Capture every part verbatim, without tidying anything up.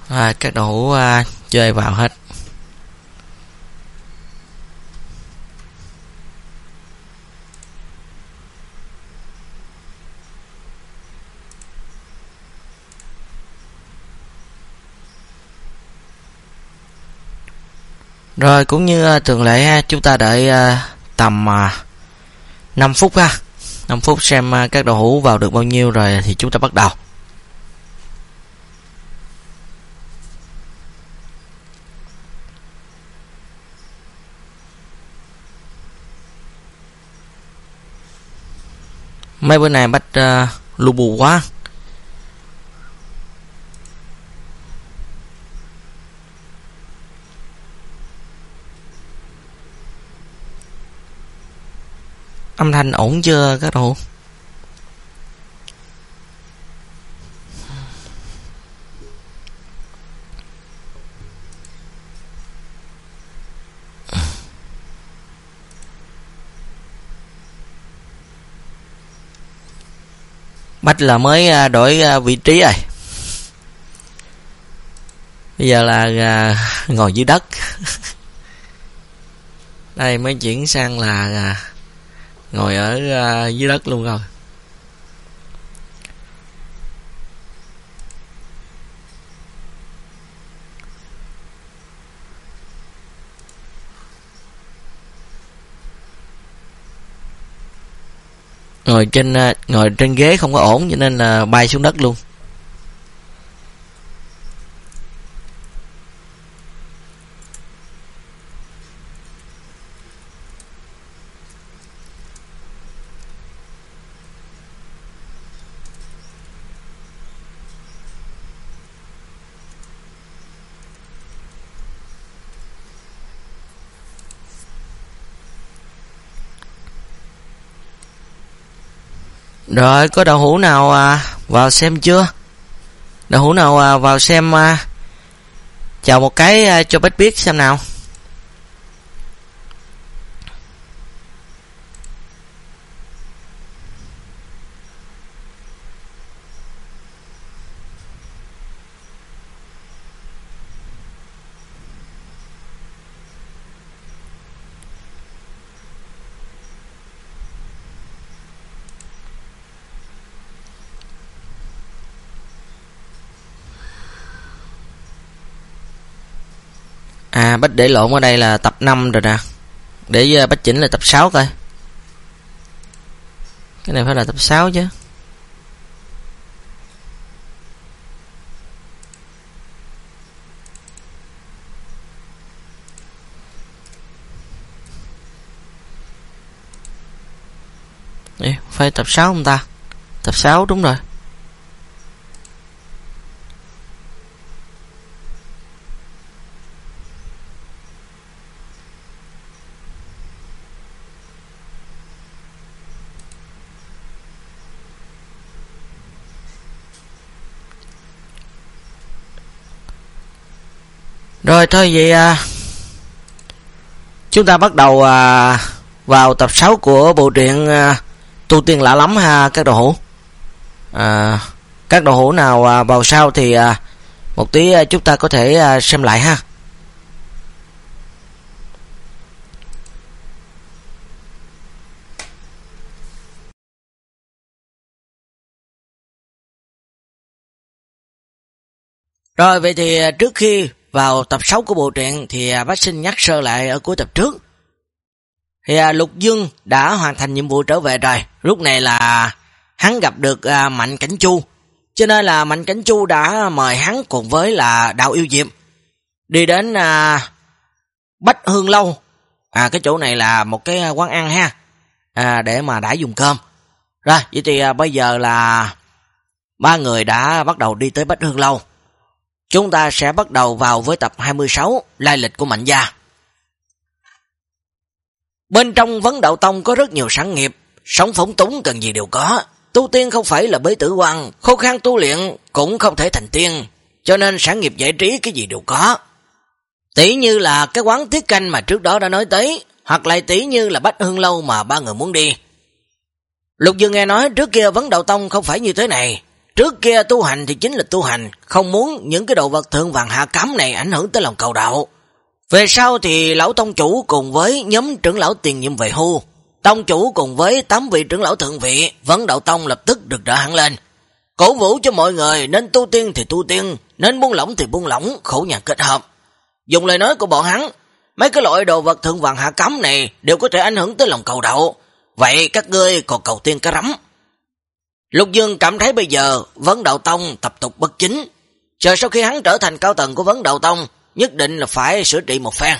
À, các đội hữu à, chơi vào hết. Rồi cũng như thường lệ chúng ta đợi tầm năm phút ha. năm phút xem các đội hữu vào được bao nhiêu rồi thì chúng ta bắt đầu. Mấy bữa nay bắt uh, lu bù quá. Âm thanh ổn chưa các đội? Bách là mới đổi vị trí rồi. Bây giờ là ngồi dưới đất. Đây mới chuyển sang là ngồi ở dưới đất luôn rồi. Ngồi trên ngồi trên ghế không có ổn cho nên là bay xuống đất luôn. Rồi có đội hữu nào à, vào xem chưa? Đội hữu nào à, vào xem à, chào một cái à, cho Bách biết xem nào. À, Bách để lộn ở đây là tập năm rồi nè. Để Bách chỉnh là tập sáu coi. Cái này phải là tập sáu chứ. Ê, phải tập sáu không ta? Tập sáu đúng rồi. Rồi thôi vậy à, chúng ta bắt đầu à, vào tập sáu của bộ truyện à, Tu Tiên Lạ Lắm ha các đội hữu. À, các đội hữu nào à, vào sau thì à, một tí à, chúng ta có thể à, xem lại ha. Rồi vậy thì trước khi vào tập sáu của bộ truyện thì bác xin nhắc sơ lại ở cuối tập trước. Thì Lục Dương đã hoàn thành nhiệm vụ trở về rồi. Lúc này là hắn gặp được Mạnh Cảnh Chu. Cho nên là Mạnh Cảnh Chu đã mời hắn cùng với là Đào Yêu Diệm đi đến Bách Hương Lâu. À, cái chỗ này là một cái quán ăn ha. À, để mà đãi dùng cơm. Rồi, vậy thì bây giờ là ba người đã bắt đầu đi tới Bách Hương Lâu. Chúng ta sẽ bắt đầu vào với tập hai mươi sáu, lai lịch của Mạnh gia. Bên trong Vấn Đạo Tông có rất nhiều sản nghiệp, sống phóng túng cần gì đều có. Tu tiên không phải là bế tử quan, khô khan tu luyện cũng không thể thành tiên, cho nên sản nghiệp giải trí cái gì đều có. Tỷ như là cái quán tiết canh mà trước đó đã nói tới, hoặc lại tỷ như là Bách Hương Lâu mà ba người muốn đi. Lục Dương nghe nói trước kia Vấn Đạo Tông không phải như thế này, Trước kia tu hành thì chính là tu hành, không muốn những cái đồ vật thượng vàng hạ cấm này ảnh hưởng tới lòng cầu đạo. Về sau thì lão tông chủ cùng với nhóm trưởng lão tiền nhiệm về hưu, tông chủ cùng với tám vị trưởng lão thượng vị, Vấn Đạo Tông lập tức được rỡ hẳn lên. Cổ vũ cho mọi người nên tu tiên thì tu tiên, nên buông lỏng thì buông lỏng, khổ nhàn kết hợp. Dùng lời nói của bọn hắn, mấy cái loại đồ vật thượng vàng hạ cấm này đều có thể ảnh hưởng tới lòng cầu đạo. Vậy các ngươi còn cầu tiên cái rắm. Lục Dương cảm thấy bây giờ Vấn Đạo Tông tập tục bất chính. Chờ sau khi hắn trở thành cao tầng của Vấn Đạo Tông, nhất định là phải sửa trị một phen.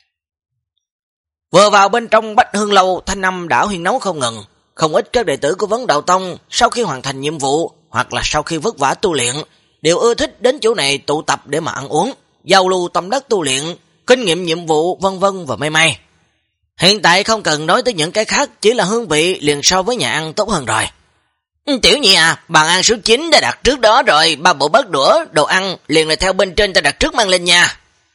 Vừa vào bên trong Bách Hương Lâu, thanh âm đã huyên náo không ngừng. Không ít các đệ tử của Vấn Đạo Tông sau khi hoàn thành nhiệm vụ hoặc là sau khi vất vả tu luyện đều ưa thích đến chỗ này tụ tập để mà ăn uống, giao lưu tâm đắc tu luyện, kinh nghiệm nhiệm vụ vân vân và may may. Hiện tại không cần nói tới những cái khác, chỉ là hương vị liền so với nhà ăn tốt hơn rồi. Tiểu Nhi à, bàn ăn số chín đã đặt trước đó rồi, ba bộ bát đũa, đồ ăn liền là theo bên trên ta đặt trước mang lên nha.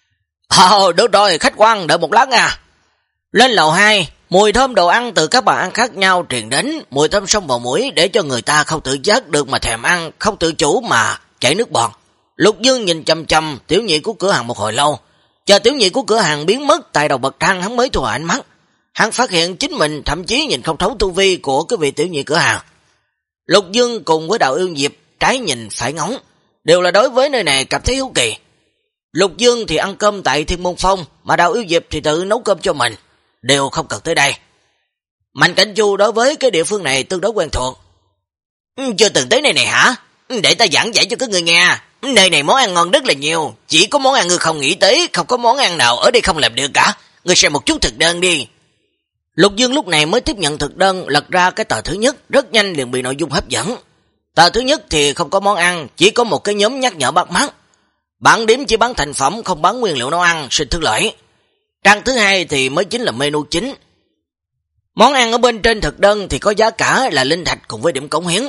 Ồ, được rồi, khách quan, đợi một lát à. Lên lầu hai, mùi thơm đồ ăn từ các bàn ăn khác nhau truyền đến, mùi thơm xông vào mũi để cho người ta không tự giác được mà thèm ăn, không tự chủ mà chảy nước bọt. Lục Dương nhìn chăm chăm Tiểu Nhị của cửa hàng một hồi lâu, chờ Tiểu Nhị của cửa hàng biến mất tại đầu bậc thang, hắn mới thu hồi ánh mắt. Hắn phát hiện chính mình thậm chí nhìn không thấu tu vi của cái vị Tiểu Nhị cửa hàng. Lục Dương cùng với Đạo Yêu Diệp trái nhìn phải ngóng, đều là đối với nơi này cảm thấy hiếu kỳ. Lục Dương thì ăn cơm tại Thiên Môn Phong, mà Đạo Yêu Diệp thì tự nấu cơm cho mình, đều không cần tới đây. Mạnh Cảnh Chu đối với cái địa phương này tương đối quen thuộc. Chưa từng tới nơi này hả? Để ta giảng giải cho các người nghe. Nơi này món ăn ngon rất là nhiều, chỉ có món ăn người không nghĩ tới, không có món ăn nào ở đây không làm được cả. Người xem một chút thực đơn đi. Lục Dương lúc này mới tiếp nhận thực đơn, lật ra cái tờ thứ nhất, rất nhanh liền bị nội dung hấp dẫn. Tờ thứ nhất thì không có món ăn, chỉ có một cái nhóm nhắc nhở bắt mắt. Bản điểm chỉ bán thành phẩm, không bán nguyên liệu nấu ăn, xin thứ lỗi. Trang thứ hai thì mới chính là menu chính. Món ăn ở bên trên thực đơn thì có giá cả là linh thạch cùng với điểm cống hiến.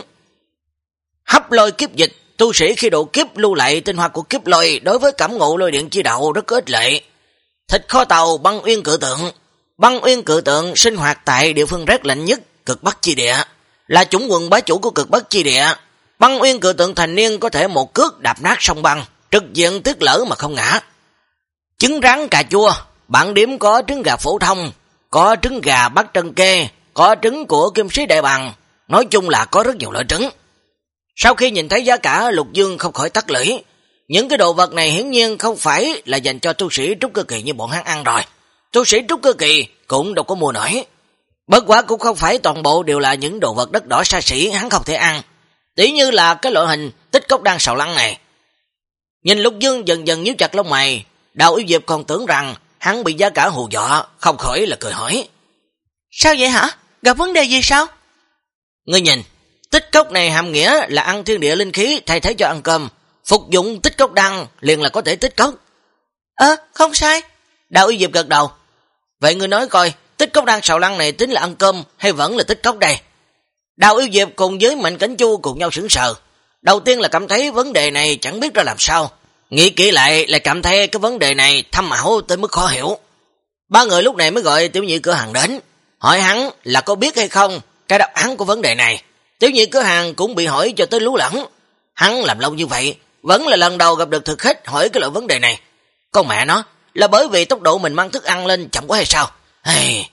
Hấp lôi kiếp dịch, tu sĩ khi độ kiếp lưu lại tinh hoa của kiếp lôi đối với cảm ngộ lôi điện chi đạo rất có ích lợi. Thịt kho tàu băng uyên cự tượng. Băng uyên cự tượng sinh hoạt tại địa phương rét lạnh nhất, cực Bắc chi địa, là chủng quần bá chủ của cực Bắc chi địa. Băng uyên cự tượng thành niên có thể một cước đạp nát sông băng, trực diện tuyết lở mà không ngã. Trứng rán cà chua, bản điểm có trứng gà phổ thông, có trứng gà Bắc Trân Kê, có trứng của Kim Sĩ Đại Bằng, nói chung là có rất nhiều loại trứng. Sau khi nhìn thấy giá cả, Lục Dương không khỏi tắt lưỡi. Những cái đồ vật này hiển nhiên không phải là dành cho tu sĩ trúc cơ kỳ như bọn hắn ăn rồi. Tu sĩ trúc cơ kỳ cũng đâu có mua nổi. Bất quá cũng không phải toàn bộ đều là những đồ vật đất đỏ xa xỉ hắn không thể ăn. Tỷ như là cái loại hình tích cốc đan sào lăng này. Nhìn Lục Dương dần dần nhíu chặt lông mày, Đạo Yêu Diệp còn tưởng rằng hắn bị giá cả hù dọa, không khỏi là cười hỏi. Sao vậy hả? Gặp vấn đề gì sao? Ngươi nhìn, tích cốc này hàm nghĩa là ăn thiên địa linh khí thay thế cho ăn cơm. Phục dụng tích cốc đan liền là có thể tích cốc. Ờ, à, không sai. Đạo Yêu Diệp gật đầu. Vậy ngươi nói coi, tích cốc đan sào lăng này tính là ăn cơm hay vẫn là tích cốc đây? Đạo Yêu Diệp cùng với Mạnh Cảnh Chu cùng nhau sững sờ. Đầu tiên là cảm thấy vấn đề này chẳng biết ra làm sao. Nghĩ kỹ lại lại cảm thấy cái vấn đề này thâm ảo tới mức khó hiểu. Ba người lúc này mới gọi Tiểu Nhị cửa hàng đến, hỏi hắn là có biết hay không cái đáp án của vấn đề này. Tiểu Nhị cửa hàng cũng bị hỏi cho tới lú lẫn. Hắn làm lâu như vậy, vẫn là lần đầu gặp được thực khách hỏi cái loại vấn đề này. Con mẹ nó, là bởi vì tốc độ mình mang thức ăn lên chậm quá hay sao? Hey.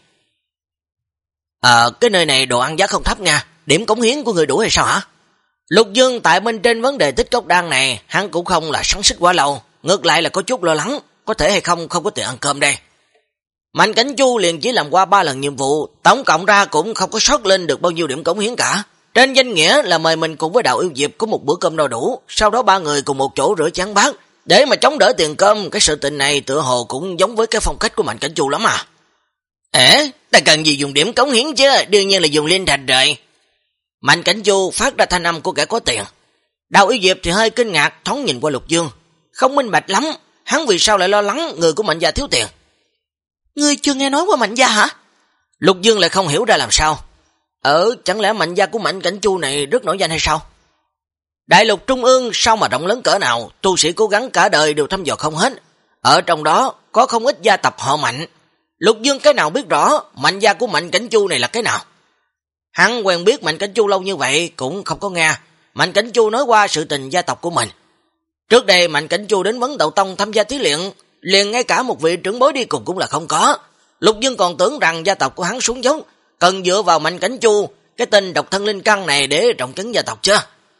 À, cái nơi này đồ ăn giá không thấp nha, điểm cống hiến của người đủ hay sao hả? Lục Dương tại bên trên vấn đề tích cốc đan này, hắn cũng không là sắn xích quá lâu, ngược lại là có chút lo lắng, có thể hay không không có tiền ăn cơm đây. Mạnh Cảnh Chu liền chỉ làm qua ba lần nhiệm vụ, tổng cộng ra cũng không có sót lên được bao nhiêu điểm cống hiến cả. Trên danh nghĩa là mời mình cùng với Đạo Yêu Diệp có một bữa cơm no đủ, sau đó ba người cùng một chỗ rửa chén bát, để mà chống đỡ tiền cơm. Cái sự tình này tựa hồ cũng giống với cái phong cách của Mạnh Cảnh Chu lắm à. Ế, ta cần gì dùng điểm cống hiến chứ, đương nhiên là dùng linh thạch rồi. Mạnh Cảnh Chu phát ra thanh âm của kẻ có tiền. Đạo Yêu Diệp thì hơi kinh ngạc thoáng nhìn qua Lục Dương, không minh bạch lắm, hắn vì sao lại lo lắng người của Mạnh gia thiếu tiền. Ngươi chưa nghe nói qua Mạnh gia hả? Lục Dương lại không hiểu ra làm sao. Ờ, chẳng lẽ Mạnh gia của Mạnh Cảnh Chu này rất nổi danh hay sao? Đại lục trung ương sao mà rộng lớn cỡ nào, tu sĩ cố gắng cả đời đều thăm dò không hết. Ở trong đó có không ít gia tộc họ Mạnh. Lục Dương cái nào biết rõ Mạnh gia của Mạnh Cảnh Chu này là cái nào. Hắn quen biết Mạnh Cảnh Chu lâu như vậy cũng không có nghe. Mạnh Cảnh Chu nói qua sự tình gia tộc của mình. Trước đây Mạnh Cảnh Chu đến Vấn Đậu Tông tham gia thí luyện, liền ngay cả một vị trưởng bối đi cùng cũng là không có. Lục Dương còn tưởng rằng gia tộc của hắn xuống dốc, cần dựa vào Mạnh Cảnh Chu, cái tên độc thân linh căn này để trọng trấn gia tộc chưa?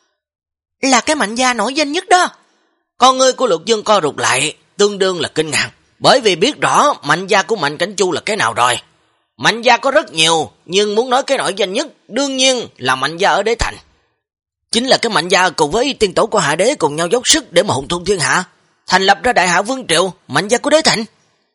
Là cái Mạnh gia nổi danh nhất đó. Con ngươi của Lục Dương co rụt lại, tương đương là kinh ngạc, bởi vì biết rõ Mạnh gia của Mạnh Cảnh Chu là cái nào rồi. Mạnh gia có rất nhiều, nhưng muốn nói cái nổi danh nhất, đương nhiên là Mạnh gia ở Đế Thành. Chính là cái Mạnh gia cùng với tiên tổ của Hạ Đế cùng nhau dốc sức để mà hùng thôn thiên hạ, thành lập ra Đại Hạ Vương Triều, Mạnh gia của Đế Thành.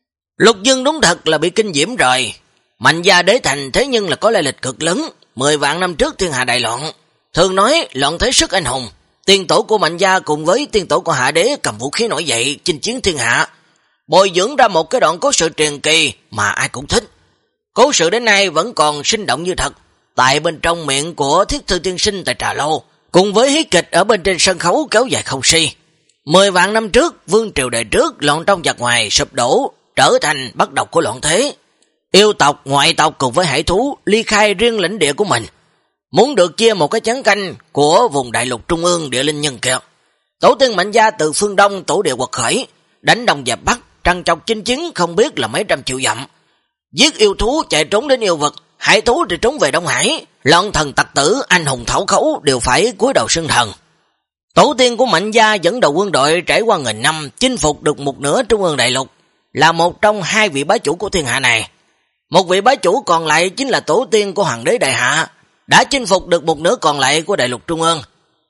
Lục Dương đúng thật là bị kinh diễm rồi. Mạnh gia Đế Thành thế nhưng là có lai lịch cực lớn, mười vạn năm trước thiên hạ đại loạn, thường nói loạn thế sức anh hùng. Tiên tổ của Mạnh gia cùng với tiên tổ của Hạ Đế cầm vũ khí nổi dậy chinh chiến thiên hạ, bồi dưỡng ra một cái đoạn cố sự truyền kỳ mà ai cũng thích. Cố sự đến nay vẫn còn sinh động như thật, tại bên trong miệng của Thiết Thư tiên sinh tại Trà Lâu, cùng với hí kịch ở bên trên sân khấu kéo dài không si. Mười vạn năm trước, vương triều đời trước loạn trong giặc ngoài sụp đổ, trở thành bắt đầu của loạn thế. Yêu tộc, ngoại tộc cùng với hải thú ly khai riêng lãnh địa của mình, muốn được chia một cái chén canh của vùng đại lục trung ương địa linh nhân kiệt. Tổ tiên Mạnh gia từ phương Đông tổ địa quật khởi, đánh Đông dẹp Bắc, trăng trọc chinh chiến không biết là mấy trăm triệu dặm. Giết yêu thú chạy trốn đến yêu vực, hải thú thì trốn về Đông Hải, loạn thần tặc tử, anh hùng thảo khấu đều phải cúi đầu xưng thần. Tổ tiên của Mạnh gia dẫn đầu quân đội trải qua nghìn năm, chinh phục được một nửa trung ương đại lục, là một trong hai vị bá chủ của thiên hạ này. Một vị bá chủ còn lại chính là tổ tiên của Hoàng đế Đại Hạ, đã chinh phục được một nửa còn lại của đại lục trung ương.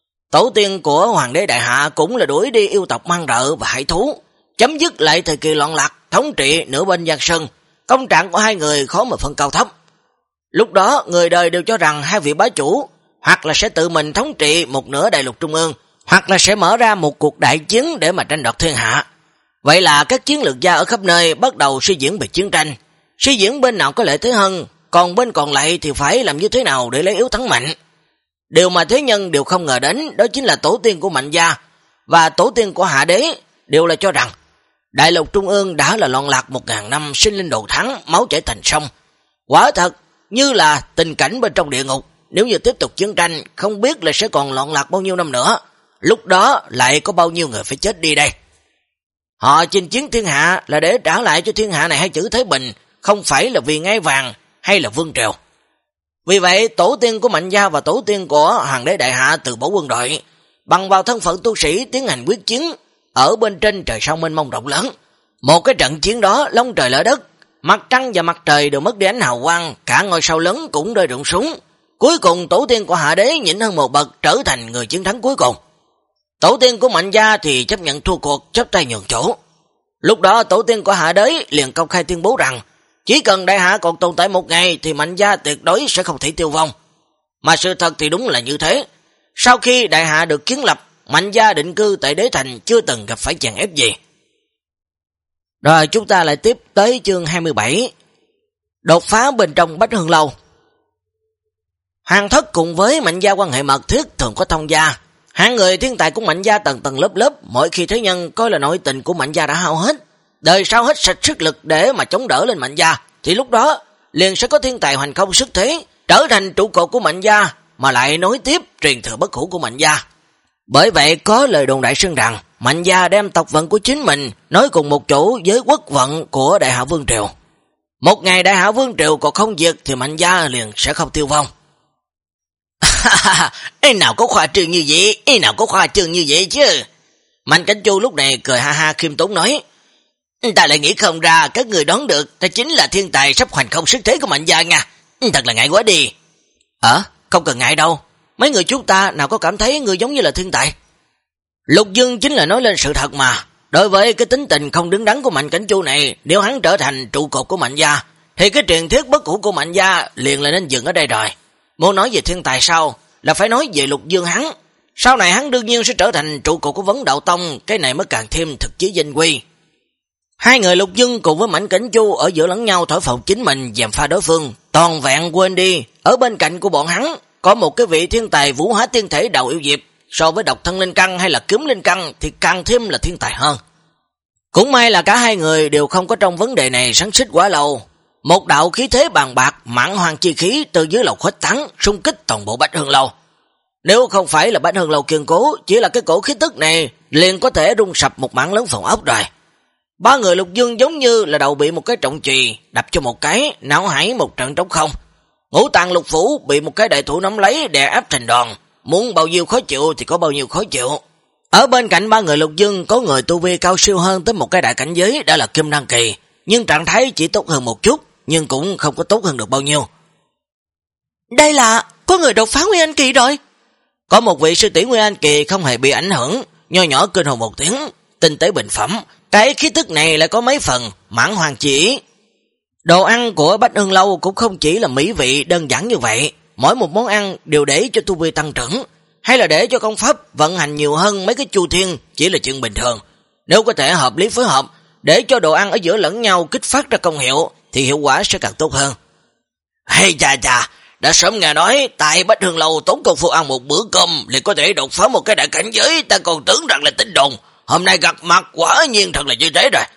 Tổ tiên của Hoàng đế Đại Hạ cũng là đuổi đi yêu tộc mang rợ và hải thú, chấm dứt lại thời kỳ loạn lạc, thống trị nửa bên Giang Sơn. Công trạng của hai người khó mà phân cao thấp. Lúc đó người đời đều cho rằng hai vị bá chủ hoặc là sẽ tự mình thống trị một nửa đại lục trung ương, hoặc là sẽ mở ra một cuộc đại chiến để mà tranh đoạt thiên hạ. Vậy là các chiến lược gia ở khắp nơi bắt đầu suy diễn về chiến tranh, suy diễn bên nào có lợi thế hơn, còn bên còn lại thì phải làm như thế nào để lấy yếu thắng mạnh. Điều mà thế nhân đều không ngờ đến đó chính là tổ tiên của Mạnh gia và tổ tiên của Hạ Đế đều là cho rằng đại lục trung ương đã là loạn lạc một ngàn năm, sinh linh đồ thắng, máu chảy thành sông. Quả thật như là tình cảnh bên trong địa ngục, nếu như tiếp tục chiến tranh không biết là sẽ còn loạn lạc bao nhiêu năm nữa, lúc đó lại có bao nhiêu người phải chết đi đây. Họ chinh chiến thiên hạ là để trả lại cho thiên hạ này hai chữ Thái Bình, không phải là vì ngai vàng hay là vương triều. Vì vậy tổ tiên của Mạnh gia và tổ tiên của Hoàng đế Đại Hạ từ bỏ quân đội, bằng vào thân phận tu sĩ tiến hành quyết chiến ở bên trên trời sao mênh mông rộng lớn. Một cái trận chiến đó long trời lở đất, mặt trăng và mặt trời đều mất đi ánh hào quang, cả ngôi sao lớn cũng rơi rụng xuống. Cuối cùng tổ tiên của Hạ Đế nhỉnh hơn một bậc, trở thành người chiến thắng cuối cùng. Tổ tiên của Mạnh gia thì chấp nhận thua cuộc, chấp tay nhường chỗ. Lúc đó tổ tiên của Hạ Đế liền công khai tuyên bố rằng chỉ cần Đại Hạ còn tồn tại một ngày thì Mạnh gia tuyệt đối sẽ không thể tiêu vong. Mà sự thật thì đúng là như thế. Sau khi Đại Hạ được kiến lập, Mạnh gia định cư tại Đế Thành chưa từng gặp phải chèn ép gì. Rồi chúng ta lại tiếp tới chương hai mươi bảy. Đột phá bên trong Bách Hương Lâu. Hoàng thất cùng với Mạnh gia quan hệ mật thiết, thường có thông gia. Hạng người thiên tài của Mạnh gia tầng tầng lớp lớp, mỗi khi thế nhân coi là nội tình của Mạnh gia đã hao hết, đời sau hết sạch sức lực để mà chống đỡ lên Mạnh gia, thì lúc đó liền sẽ có thiên tài hoành không sức thế, trở thành trụ cột của Mạnh gia, mà lại nối tiếp truyền thừa bất hủ của Mạnh gia. Bởi vậy có lời đồn đại xưng rằng Mạnh gia đem tộc vận của chính mình nói cùng một chỗ với quốc vận của Đại Hạ Vương Triều. Một ngày Đại Hạ Vương Triều còn không diệt thì Mạnh gia liền sẽ không tiêu vong. Ê nào có khoa trương như vậy, ê nào có khoa trương như vậy chứ. Mạnh Cảnh Chu lúc này cười ha ha khiêm tốn nói, ta lại nghĩ không ra các người đoán được ta chính là thiên tài sắp hoành không sức thế của Mạnh gia nha. Thật là ngại quá đi. Ờ, không cần ngại đâu. Mấy người chúng ta nào có cảm thấy người giống như là thiên tài. Lục Dương chính là nói lên sự thật mà. Đối với cái tính tình không đứng đắn của Mạnh Cảnh Chu này, nếu hắn trở thành trụ cột của Mạnh gia, thì cái truyền thuyết bất hủ của Mạnh gia liền là nên dừng ở đây rồi. Muốn nói về thiên tài sau là phải nói về Lục Dương hắn. Sau này hắn đương nhiên sẽ trở thành trụ cột của Vấn Đạo Tông, cái này mới càng thêm thực chí danh quy. Hai người Lục Dương cùng với Mạnh Cảnh Chu ở giữa lẫn nhau thổi phồng chính mình, gièm pha đối phương, toàn vẹn quên đi ở bên cạnh của bọn hắn có một cái vị thiên tài vũ hóa tiên thể đầu yêu diệp, so với độc thân linh căn hay là kiếm linh căn thì càng thêm là thiên tài hơn. Cũng may là cả hai người đều không có trong vấn đề này sắn xích quá lâu. Một đạo khí thế bàn bạc, mãn hoàng chi khí từ dưới lầu khuếch tán, xung kích toàn bộ Bách Hương Lâu. Nếu không phải là Bách Hương Lâu kiên cố, chỉ là cái cổ khí tức này liền có thể rung sập một mảng lớn phòng ốc rồi. Ba người Lục Dương giống như là đầu bị một cái trọng chùy đập cho một cái, não hải một trận trống không. Ngũ tạng lục phủ bị một cái đại thủ nắm lấy đè áp thành đòn, muốn bao nhiêu khó chịu thì có bao nhiêu khó chịu. Ở bên cạnh ba người Lục Dương có người tu vi cao siêu hơn tới một cái đại cảnh giới đã là Kim Đan kỳ, nhưng trạng thái chỉ tốt hơn một chút, nhưng cũng không có tốt hơn được bao nhiêu. Đây là có người đột phá Nguyên Anh kỳ rồi. Có một vị sư tỷ Nguyên Anh kỳ không hề bị ảnh hưởng, nho nhỏ kinh hồn một tiếng, tinh tế bình phẩm, cái khí tức này lại có mấy phần mãn hoàng chỉ. Đồ ăn của Bách Hương Lâu cũng không chỉ là mỹ vị đơn giản như vậy, mỗi một món ăn đều để cho tu vi tăng trưởng, hay là để cho công pháp vận hành nhiều hơn mấy cái chu thiên chỉ là chuyện bình thường. Nếu có thể hợp lý phối hợp, để cho đồ ăn ở giữa lẫn nhau kích phát ra công hiệu, thì hiệu quả sẽ càng tốt hơn. Hay chà chà, đã sớm nghe nói tại Bách Hương Lâu tốn công phu ăn một bữa cơm liền có thể đột phá một cái đại cảnh giới, ta còn tưởng rằng là tin đồn, hôm nay gặp mặt quả nhiên thật là như thế rồi.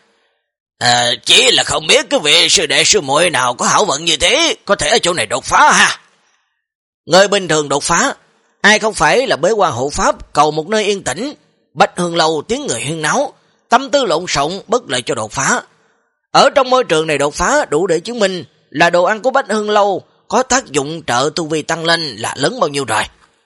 À, chỉ là không biết cái vị sư đệ sư muội nào có hảo vận như thế, có thể ở chỗ này đột phá ha. Người bình thường đột phá, ai không phải là bế quan hộ pháp cầu một nơi yên tĩnh. Bách Hương Lâu tiếng người huyên náo, tâm tư lộn xộn bất lợi cho đột phá. Ở trong môi trường này đột phá đủ để chứng minh là đồ ăn của Bách Hương Lâu có tác dụng trợ tu vi tăng lên là lớn bao nhiêu rồi.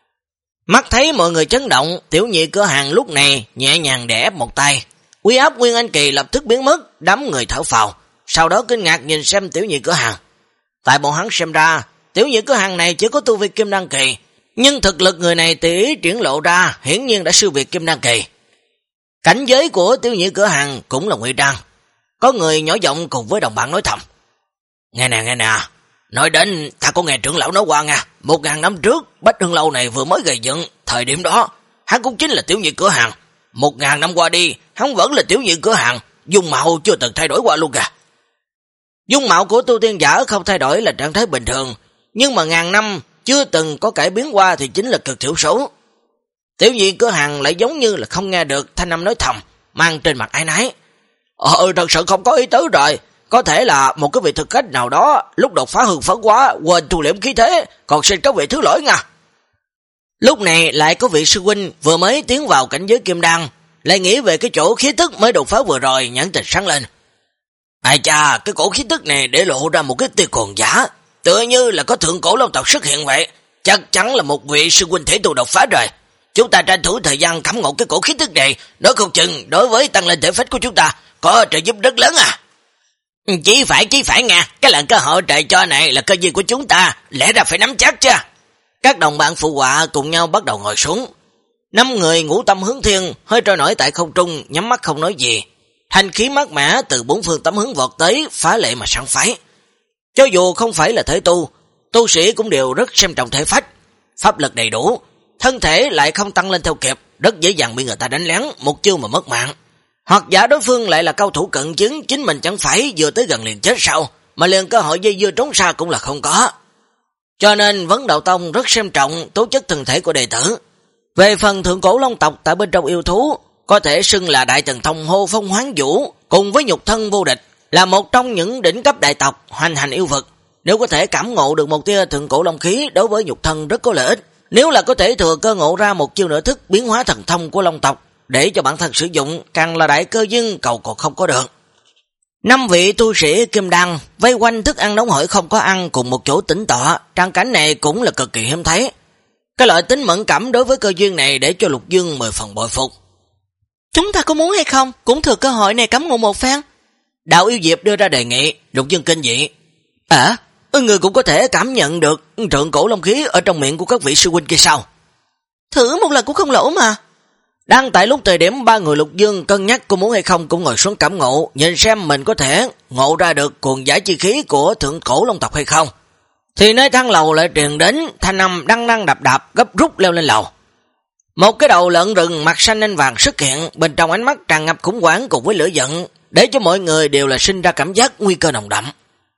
Mắt thấy mọi người chấn động, tiểu nhị cửa hàng lúc này nhẹ nhàng đè ép một tay. Uy áp Nguyên Anh kỳ lập tức biến mất, đám người thở phào, sau đó kinh ngạc nhìn xem tiểu nhị cửa hàng. Tại bọn hắn xem ra, tiểu nhị cửa hàng này chỉ có tu vi Kim Đan kỳ, nhưng thực lực người này tùy ý triển lộ ra, hiển nhiên đã siêu việt Kim Đan kỳ. Cảnh giới của tiểu nhị cửa hàng cũng là ngụy trang. Có người nhỏ giọng cùng với đồng bạn nói thầm. Nghe nè, nghe nè, nói đến ta có nghe trưởng lão nói qua nha, một ngàn năm trước Bách Hương Lâu này vừa mới gây dựng, thời điểm đó hắn cũng chính là tiểu nhị cửa hàng. Một ngàn năm qua đi, hắn vẫn là tiểu nhị cửa hàng, dung mạo chưa từng thay đổi qua luôn kìa. Dung mạo của tu tiên giả không thay đổi là trạng thái bình thường, nhưng mà ngàn năm chưa từng có cải biến qua thì chính là cực thiểu số. Tiểu nhị cửa hàng lại giống như là không nghe được thanh âm nói thầm, mang trên mặt ái nái. Ờ, thật sự không có ý tứ rồi, có thể là một cái vị thực khách nào đó lúc đột phá hưng phấn quá, quên thu liễm khí thế, còn xin các vị thứ lỗi nha. Lúc này lại có vị sư huynh vừa mới tiến vào cảnh giới Kim Đan, lại nghĩ về cái chỗ khí tức mới đột phá vừa rồi, nhãn tình sáng lên. Ai cha, cái cổ khí tức này để lộ ra một cái tia còn giả, tựa như là có thượng cổ long tộc xuất hiện vậy, chắc chắn là một vị sư huynh thể tu đột phá rồi. Chúng ta tranh thủ thời gian thẩm ngộ cái cổ khí tức này, nói không chừng đối với tăng lên thể phách của chúng ta có trợ giúp rất lớn à. Chỉ phải, chỉ phải nha, cái lần cơ hội trời cho này là cơ duyên của chúng ta, lẽ ra phải nắm chắc chứ. Các đồng bạn phụ họa cùng nhau bắt đầu ngồi xuống. Năm người ngũ tâm hướng thiên, hơi trôi nổi tại không trung, nhắm mắt không nói gì. Thanh khí mát mẻ từ bốn phương tám hướng vọt tới, phá lệ mà sảng phái. Cho dù không phải là thể tu, tu sĩ cũng đều rất xem trọng thể phách, pháp lực đầy đủ, thân thể lại không tăng lên theo kịp, rất dễ dàng bị người ta đánh lén, một chiêu mà mất mạng. Hoặc giả đối phương lại là cao thủ cận chứng, chính mình chẳng phải vừa tới gần liền chết sao, mà liền cơ hội dây dưa trốn xa cũng là không có. Cho nên Vấn Đạo Tông rất xem trọng tố chất thân thể của đệ tử. Về phần thượng cổ long tộc tại bên trong yêu thú, có thể xưng là đại thần thông hô phong hoán vũ, cùng với nhục thân vô địch, là một trong những đỉnh cấp đại tộc hoành hành yêu vực. Nếu có thể cảm ngộ được một tia thượng cổ long khí đối với nhục thân rất có lợi ích. Nếu là có thể thừa cơ ngộ ra một chiêu nửa thức biến hóa thần thông của long tộc để cho bản thân sử dụng, càng là đại cơ duyên cầu còn không có được. Năm vị tu sĩ Kim Đan vây quanh thức ăn nóng hổi không có ăn cùng một chỗ tĩnh tọa, trang cảnh này cũng là cực kỳ hiếm thấy. Cái loại tính mẫn cảm đối với cơ duyên này để cho Lục Dương mười phần bội phục. Chúng ta có muốn hay không, cũng thừa cơ hội này cắm ngộ một phen. Đạo Yêu Diệp đưa ra đề nghị, Lục Dương kinh dị. À, người cũng có thể cảm nhận được thượng cổ long khí ở trong miệng của các vị sư huynh kia sao? Thử một lần cũng không lỗ mà. Đang tại lúc thời điểm ba người Lục Dương cân nhắc có muốn hay không cũng ngồi xuống cảm ngộ, nhìn xem mình có thể ngộ ra được cuồng giải chi khí của thượng cổ long tộc hay không. Thì nơi thang lầu lại truyền đến thanh âm đăng đăng đạp đạp gấp rút leo lên lầu. Một cái đầu lợn rừng mặt xanh nanh vàng xuất hiện, bên trong ánh mắt tràn ngập khủng hoảng cùng với lửa giận, để cho mọi người đều là sinh ra cảm giác nguy cơ nồng đậm.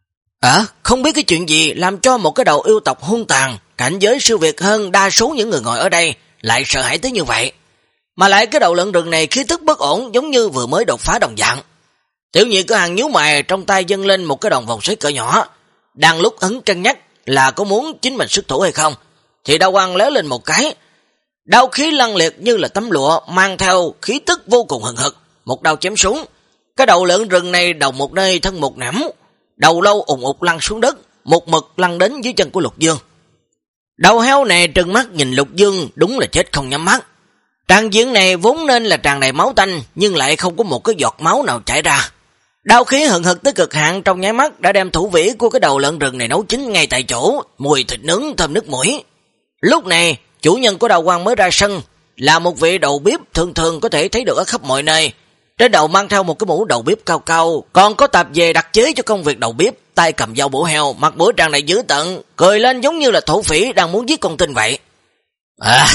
À, không biết cái chuyện gì làm cho một cái đầu yêu tộc hung tàn, cảnh giới siêu việt hơn đa số những người ngồi ở đây, lại sợ hãi tới như vậy. Mà lại cái đầu lợn rừng này khí tức bất ổn, giống như vừa mới đột phá đồng dạng. Tiểu nhị cửa hàng nhíu mày, trong tay dâng lên một cái đồng vòng xoáy cỡ nhỏ, đang lúc ấn cân nhắc là có muốn chính mình xuất thủ hay không, thì đao quang léo lên một cái, Đao khí lăng liệt như là tấm lụa, mang theo khí tức vô cùng hừng hực, một đao chém xuống. Cái đầu lợn rừng này đầu một nơi thân một nẻm, đầu lâu ùng ục lăn xuống đất, một mực lăn đến dưới chân của Lục Dương. Đầu heo này trừng mắt nhìn Lục Dương, đúng là chết không nhắm mắt. Tràng diện này vốn nên là tràn đầy máu tanh, nhưng lại không có một cái giọt máu nào chảy ra. Đao khí hừng hực tới cực hạn trong nháy mắt đã đem thủ vĩ của cái đầu lợn rừng này nấu chín ngay tại chỗ, mùi thịt nướng thơm nước mũi. Lúc này, chủ nhân của Đào Quang mới ra sân, là một vị đầu bếp thường thường có thể thấy được ở khắp mọi nơi. Trên đầu mang theo một cái mũ đầu bếp cao cao, còn có tạp dề đặc chế cho công việc đầu bếp, tay cầm dao bổ heo, mặt mũi tràn đầy dữ tợn, cười lên giống như là thổ phỉ đang muốn giết con tin vậy. À,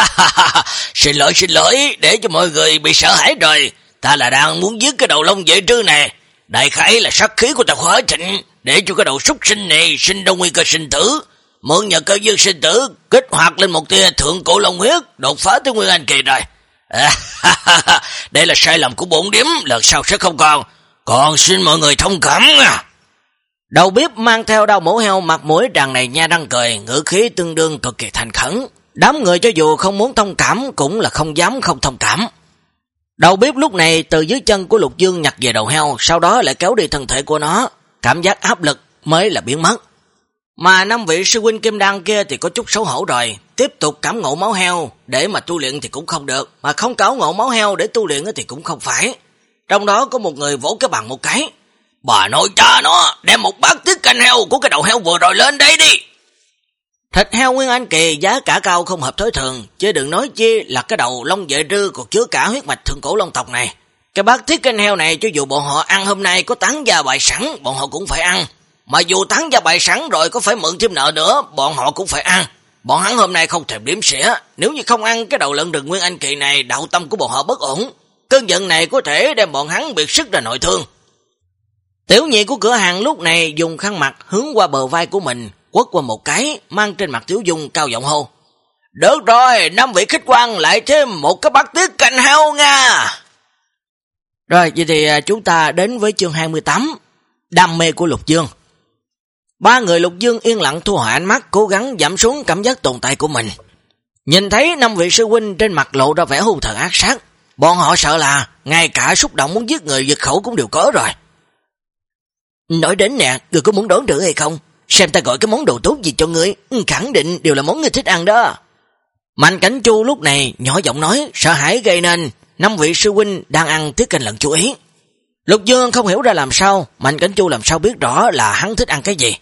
xin lỗi xin lỗi, để cho mọi người bị sợ hãi rồi. Ta là đang muốn giết cái đầu lông vệ trư này. Đại khái là sát khí của ta khỏa thịnh, để cho cái đầu súc sinh này sinh ra nguy cơ sinh tử. Mượn nhờ cơ duyên sinh tử, kích hoạt lên một tia thượng cổ long huyết, đột phá tới Nguyên Anh kỳ rồi. À, đây là sai lầm của bổn điếm, lần sau sẽ không còn. Còn xin mọi người thông cảm à. Đầu bếp mang theo đao mổ heo, mặt mũi tràn đầy nha răng cười, ngữ khí tương đương cực kỳ thành khẩn. Đám người cho dù không muốn thông cảm cũng là không dám không thông cảm. Đầu bếp lúc này từ dưới chân của Lục Dương nhặt về đầu heo, sau đó lại kéo đi thân thể của nó, cảm giác áp lực mới là biến mất. Mà năm vị sư huynh kim đan kia thì có chút xấu hổ rồi, tiếp tục cảm ngộ máu heo để mà tu luyện thì cũng không được, mà không cảm ngộ máu heo để tu luyện thì cũng không phải. Trong đó có một người vỗ cái bàn một cái. Bà nội cha nó, đem một bát tiết canh heo của cái đầu heo vừa rồi lên đây đi. Thịt heo Nguyên Anh kỳ giá cả cao không hợp thói thường, chứ đừng nói chi là cái đầu lông vệ rư còn chứa cả huyết mạch thượng cổ long tộc này. Cái bát tiết canh heo này cho dù bọn họ ăn hôm nay có tán gia bài sẵn, bọn họ cũng phải ăn. Mà dù tán gia bài sẵn rồi có phải mượn thêm nợ nữa, bọn họ cũng phải ăn. Bọn hắn hôm nay không thèm đếm xỉa, nếu như không ăn cái đầu lợn rừng Nguyên Anh kỳ này, đạo tâm của bọn họ bất ổn. Cơn giận này có thể đem bọn hắn biệt sức ra nội thương. Tiểu nhị của cửa hàng lúc này dùng khăn mặt hướng qua bờ vai của mình, quất qua một cái, mang trên mặt Tiểu Dung cao giọng hô. Được rồi, năm vị khách quan lại thêm một cái bát tiết canh heo nha. Rồi, vậy thì chúng ta đến với chương hai mươi tám, đam mê của Lục Dương. Ba người Lục Dương yên lặng thu hồi ánh mắt, cố gắng giảm xuống cảm giác tồn tại của mình. Nhìn thấy năm vị sư huynh trên mặt lộ ra vẻ hung thần ác sát, bọn họ sợ là ngay cả xúc động muốn giết người giật khẩu cũng đều có rồi. Nói đến nè, người có muốn đón được hay không? Xem ta gọi cái món đồ tốt gì cho ngươi, khẳng định đều là món ngươi thích ăn đó. Mạnh Cảnh Chu lúc này nhỏ giọng nói, sợ hãi gây nên năm vị sư huynh đang ăn tiết canh lợn chú ý. Lục Dương không hiểu ra làm sao, Mạnh Cảnh Chu làm sao biết rõ là hắn thích ăn cái gì.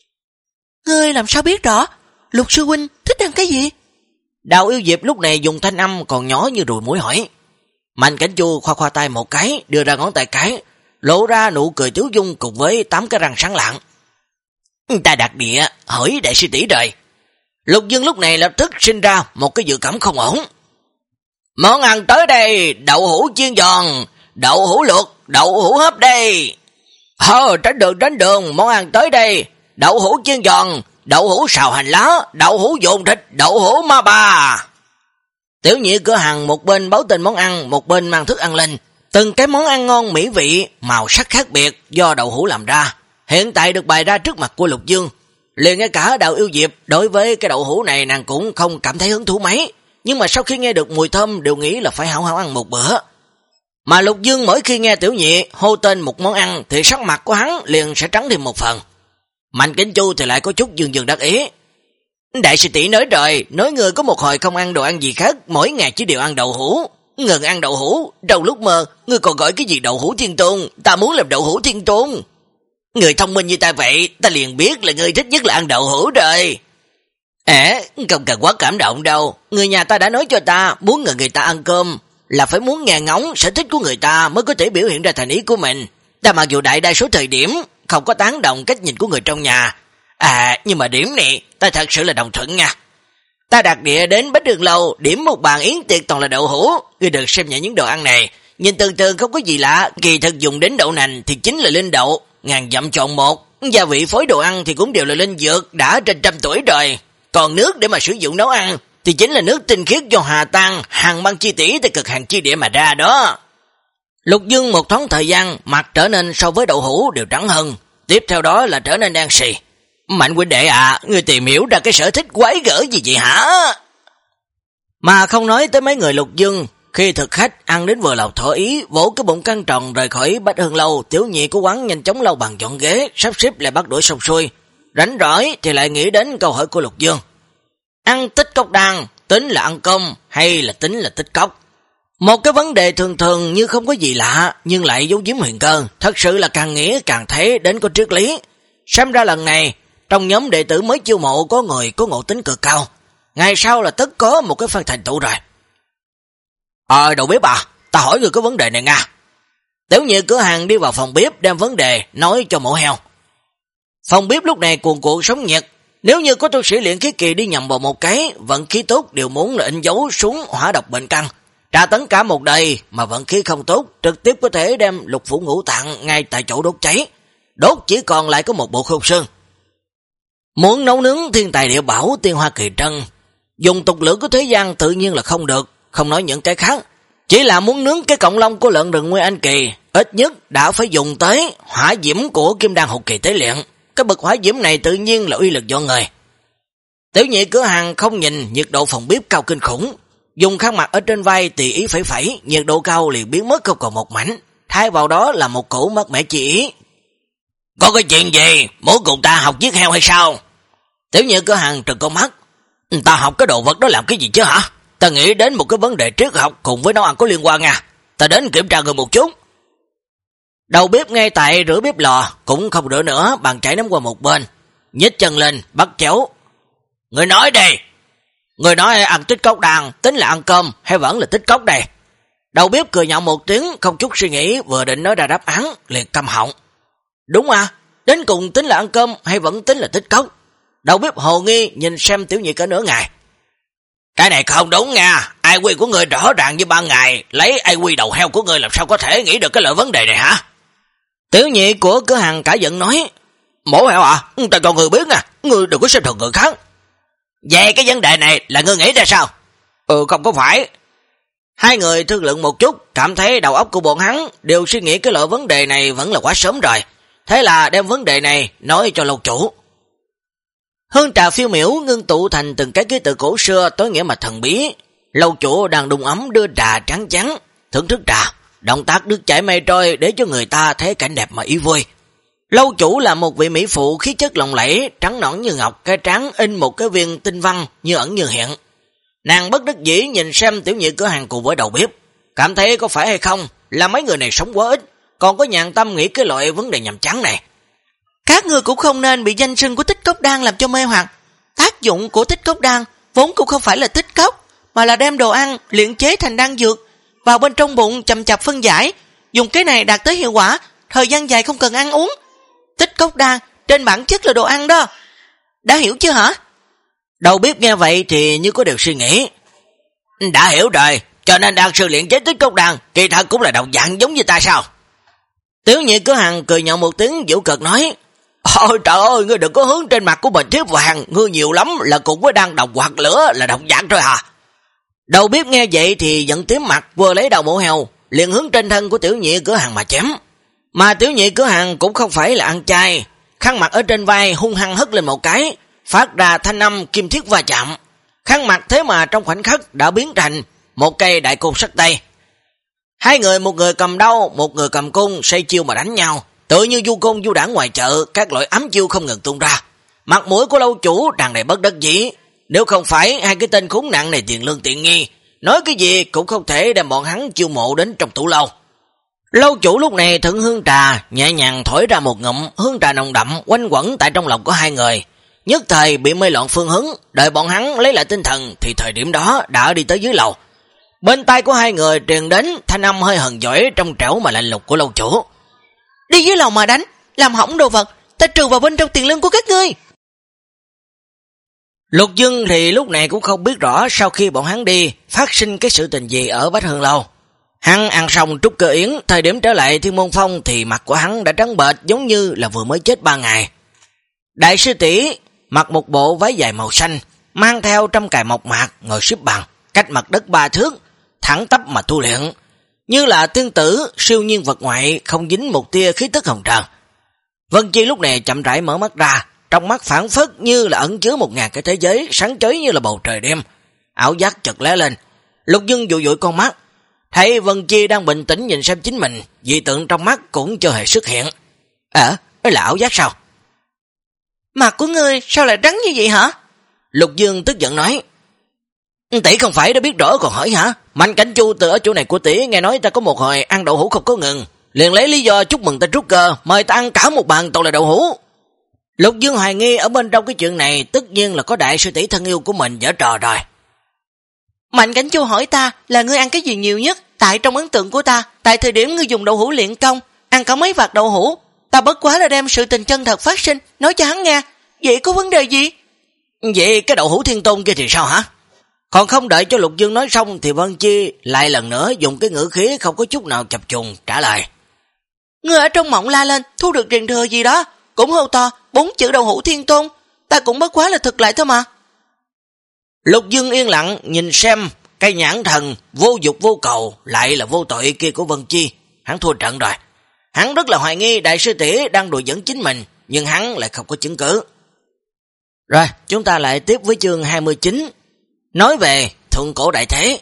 Ngươi làm sao biết rõ Lục sư huynh thích ăn cái gì? Đào Yêu Diệp lúc này dùng thanh âm còn nhỏ như ruồi muỗi hỏi. Mạnh Cảnh Chu khoa khoa tay một cái, đưa ra ngón tay cái, lộ ra nụ cười Tiểu Dung cùng với tám cái răng sáng lạng. Ta đặc địa hỏi đại sư tỷ rồi. Lục Dương lúc này lập tức sinh ra một cái dự cảm không ổn. Món ăn tới đây, đậu hũ chiên giòn, đậu hũ luộc, đậu hũ hấp đây. Hơ, tránh đường tránh đường, món ăn tới đây, đậu hũ chiên giòn, đậu hũ xào hành lá, đậu hũ dồn thịt, đậu hũ ma bà. Tiểu nhị cửa hàng một bên báo tên món ăn, một bên mang thức ăn lên. Từng cái món ăn ngon mỹ vị, màu sắc khác biệt do đậu hũ làm ra, hiện tại được bày ra trước mặt của Lục Dương. Liền ngay cả Đào Yêu Diệp đối với cái đậu hũ này nàng cũng không cảm thấy hứng thú mấy, nhưng mà sau khi nghe được mùi thơm đều nghĩ là phải hảo hảo ăn một bữa. Mà Lục Dương mỗi khi nghe tiểu nhị hô tên một món ăn thì sắc mặt của hắn liền sẽ trắng thêm một phần. Mạnh Kính Chu thì lại có chút dường dường đắc ý. Đại sư tỷ nói rồi, nói người có một hồi không ăn đồ ăn gì khác, mỗi ngày chỉ đều ăn đậu hũ. Ngừng ăn đậu hũ, trong lúc mơ, ngươi còn gọi cái gì đậu hũ thiên tôn, ta muốn làm đậu hũ thiên tôn. Người thông minh như ta vậy, ta liền biết là ngươi thích nhất là ăn đậu hũ rồi. À, không cần quá cảm động đâu, người nhà ta đã nói cho ta, muốn người người ta ăn cơm, là phải muốn nghe ngóng sở thích của người ta mới có thể biểu hiện ra thành ý của mình. Ta mặc dù đại đa số thời điểm, không có tán đồng cách nhìn của người trong nhà. À, nhưng mà điểm này, ta thật sự là đồng thuận nha. Ta đặc địa đến Bách Đường Lâu, điểm một bàn yến tiệc toàn là đậu hũ, ngươi đừng xem nhẹ những đồ ăn này. Nhìn từ từ không có gì lạ, kỳ thực dùng đến đậu nành thì chính là linh đậu, ngàn dặm chọn một. Gia vị phối đồ ăn thì cũng đều là linh dược, đã trên trăm tuổi rồi. Còn nước để mà sử dụng nấu ăn thì chính là nước tinh khiết do Hà Tăng, hàng băng chi tỷ từ cực hàng chi địa mà ra đó. Lục Dương một thoáng thời gian, mặt trở nên so với đậu hũ đều trắng hơn, tiếp theo đó là trở nên đen xì. Mạnh huynh đệ à, ngươi tìm hiểu ra cái sở thích quái gở gì vậy hả? Mà không nói tới mấy người Lục Dương, khi thực khách ăn đến vừa lòng thỏa ý, vỗ cái bụng căng tròn rời khỏi Bách Hương Lâu, tiểu nhị của quán nhanh chóng lau bàn dọn ghế, sắp xếp lại bắt đuổi xong xuôi. Rảnh rỗi thì lại nghĩ đến câu hỏi của Lục Dương. Ăn tích cốc đan, tính là ăn cơm hay là tính là tích cốc? Một cái vấn đề thường thường như không có gì lạ, nhưng lại giấu giếm huyền cơ, thật sự là càng nghĩ càng thấy đến có triết lý. Xem ra lần này, trong nhóm đệ tử mới chiêu mộ có người có ngộ tính cực cao. Ngày sau là tất có một cái phần thành tựu rồi. Ờ, đầu bếp à, ta hỏi người cái vấn đề này nha. Tiểu nhị cửa hàng đi vào phòng bếp đem vấn đề nói cho mổ heo. Phòng bếp lúc này cuồn cuộn sóng nhiệt. Nếu như có tu sĩ luyện khí kỳ đi nhầm vào một cái, vận khí tốt đều muốn là in dấu xuống hỏa độc bệnh căn. Tra tấn cả một đời mà vận khí không tốt, trực tiếp có thể đem lục phủ ngũ tạng ngay tại chỗ đốt cháy. Đốt chỉ còn lại có một bộ khung xương. Muốn nấu nướng thiên tài địa bảo tiên hoa kỳ trân, dùng tục lửa của thế gian tự nhiên là không được, không nói những cái khác. Chỉ là muốn nướng cái cọng lông của lợn rừng Nguyên Anh kỳ, ít nhất đã phải dùng tới hỏa diễm của kim đan hậu kỳ tế luyện. Cái bậc hỏa diễm này tự nhiên là uy lực do người. Tiểu nhị cửa hàng không nhìn nhiệt độ phòng bếp cao kinh khủng, dùng khăn mặt ở trên vai tùy ý phẩy phẩy, nhiệt độ cao liền biến mất không còn một mảnh, thay vào đó là một cổ mát mẻ chi ý. Có cái chuyện gì, muốn cùng ta học giết heo hay sao? Tiểu nhị cửa hàng trừng con mắt. Ta học cái đồ vật đó làm cái gì chứ hả? Ta nghĩ đến một cái vấn đề triết học cùng với nấu ăn có liên quan nha. Ta đến kiểm tra người một chút. Đầu bếp ngay tại rửa bếp lò, cũng không rửa nữa, bàn chảy nắm qua một bên. Nhích chân lên, bắt chéo. Người nói đi. Người nói ăn tích cốc đan, tính là ăn cơm hay vẫn là tích cốc đây? Đầu bếp cười nhạo một tiếng, không chút suy nghĩ, vừa định nói ra đáp án, liền câm họng. Đúng à, đến cùng tính là ăn cơm hay vẫn tính là tích cốc? Đầu bếp hồ nghi nhìn xem tiểu nhị cả nửa ngày. Cái này không đúng nha, i kiu của người rõ ràng như ban ngày, lấy i kiu đầu heo của người làm sao có thể nghĩ được cái loại vấn đề này hả? Tiểu nhị của cửa hàng cả giận nói, mổ heo à, ta cho người biết nha, người đừng có xem thường người khác. Về cái vấn đề này là ngươi nghĩ ra sao? Ừ, không có phải. Hai người thương lượng một chút, cảm thấy đầu óc của bọn hắn đều suy nghĩ cái loại vấn đề này vẫn là quá sớm rồi. Thế là đem vấn đề này nói cho lâu chủ. Hương trà phiêu miểu ngưng tụ thành từng cái ký tự cổ xưa tối nghĩa mà thần bí. Lâu chủ đang đun ấm đưa trà trắng trắng, thưởng thức trà, động tác nước chảy mây trôi để cho người ta thấy cảnh đẹp mà ý vui. Lâu chủ là một vị mỹ phụ khí chất lộng lẫy, trắng nõn như ngọc, cái trán in một cái viên tinh văn như ẩn như hiện. Nàng bất đắc dĩ nhìn xem tiểu nhị cửa hàng cùng với đầu bếp, cảm thấy có phải hay không là mấy người này sống quá ít, còn có nhàn tâm nghĩ cái loại vấn đề nhàm chán này. Các người cũng không nên bị danh xưng của tích cốc đan làm cho mê hoặc. Tác dụng của tích cốc đan vốn cũng không phải là tích cốc, mà là đem đồ ăn luyện chế thành đan dược vào bên trong bụng chậm chạp phân giải, dùng cái này đạt tới hiệu quả, thời gian dài không cần ăn uống. Tích cốc đan trên bản chất là đồ ăn đó. Đã hiểu chưa hả? Đầu bếp nghe vậy thì như có điều suy nghĩ. Đã hiểu rồi, cho nên đan sư luyện chế tích cốc đan kỳ thật cũng là đồng dạng giống như ta sao? Tiểu nhị cửa hàng cười nhạo một tiếng giễu cợt nói, ôi trời ơi, ngươi đừng có hướng trên mặt của mình thiếp vàng, ngươi nhiều lắm là cùng với đan đồng hoặc lửa là đồng dạng thôi hả? Đầu bếp nghe vậy thì giận tím mặt, vừa lấy đầu mổ heo liền hướng trên thân của tiểu nhị cửa hàng mà chém. Mà tiểu nhị cửa hàng cũng không phải là ăn chay, khăn mặt ở trên vai hung hăng hất lên một cái, phát ra thanh âm kim thiết va chạm. Khăn mặt thế mà trong khoảnh khắc đã biến thành một cây đại côn sắt tay. Hai người, một người cầm đao, một người cầm cung, xây chiêu mà đánh nhau, tự như du côn du đảng ngoài chợ, các loại ám chiêu không ngừng tung ra. Mặt mũi của lâu chủ tràn đầy bất đắc dĩ, nếu không phải hai cái tên khốn nạn này tiền lương tiện nghi, nói cái gì cũng không thể đem bọn hắn chiêu mộ đến trong tủ lâu. Lâu chủ lúc này thưởng hương trà, nhẹ nhàng thổi ra một ngụm, hương trà nồng đậm quanh quẩn tại trong lòng của hai người. Nhất thời bị mê loạn phương hướng, đợi bọn hắn lấy lại tinh thần thì thời điểm đó đã đi tới dưới lầu. Bên tay của hai người truyền đến thanh âm hơi hờn giỏi trong trẻo mà lạnh lùng của lâu chủ. Đi dưới lầu mà đánh, làm hỏng đồ vật, ta trừ vào bên trong tiền lương của các ngươi. Lục Dương thì lúc này cũng không biết rõ sau khi bọn hắn đi phát sinh cái sự tình gì ở Bách Hương Lâu. Hắn ăn xong trúc cơ yến, thời điểm trở lại Thiên Môn Phong thì mặt của hắn đã trắng bệch giống như là vừa mới chết ba ngày. Đại sư tỷ mặc một bộ váy dài màu xanh, mang theo trăm cài mộc mạc, ngồi xếp bằng, cách mặt đất ba thước, thẳng tắp mà tu luyện, như là tiên tử siêu nhiên vật ngoại, không dính một tia khí tức hồng trần. Vân Chi lúc này chậm rãi mở mắt ra, trong mắt phản phất như là ẩn chứa một ngàn cái thế giới sáng chói như là bầu trời đêm. ảo giác chợt lóe lên. Lục Dương dụi dụi con mắt, thấy Vân Chi đang bình tĩnh nhìn xem chính mình, dị tượng trong mắt cũng chưa hề xuất hiện. Ờ, đó là ảo giác sao? Mặt của ngươi sao lại trắng như vậy hả? Lục Dương tức giận nói. Tỷ không phải đã biết rõ còn hỏi hả? Mạnh Cảnh Chu từ ở chỗ này của tỷ nghe nói ta có một hồi ăn đậu hũ không có ngừng, liền lấy lý do chúc mừng ta trút cơ, mời ta ăn cả một bàn toàn là đậu hũ. Lục Dương hoài nghi ở bên trong cái chuyện này tất nhiên là có đại sư tỷ thân yêu của mình giở trò rồi. Mạnh Cảnh Chu hỏi ta là ngươi ăn cái gì nhiều nhất, tại trong ấn tượng của ta, tại thời điểm ngươi dùng đậu hũ luyện công, ăn cả mấy vạt đậu hũ, ta bất quá là đem sự tình chân thật phát sinh, nói cho hắn nghe, vậy có vấn đề gì? Vậy cái đậu hũ thiên tôn kia thì sao hả? Còn không đợi cho Lục Dương nói xong thì Vân Chi lại lần nữa dùng cái ngữ khí không có chút nào chập trùng trả lời. Ngươi ở trong mộng la lên, thu được truyền thừa gì đó, cũng hô to, bốn chữ đậu hũ thiên tôn, ta cũng bất quá là thực lại thôi mà. Lục Dương yên lặng nhìn xem cái nhãn thần vô dục vô cầu lại là vô tội kia của Vân Chi, hắn thua trận rồi. Hắn rất là hoài nghi đại sư tỷ đang đùa dẫn chính mình, nhưng hắn lại không có chứng cứ. Rồi, chúng ta lại tiếp với chương hai mươi chín, nói về thượng cổ đại thế.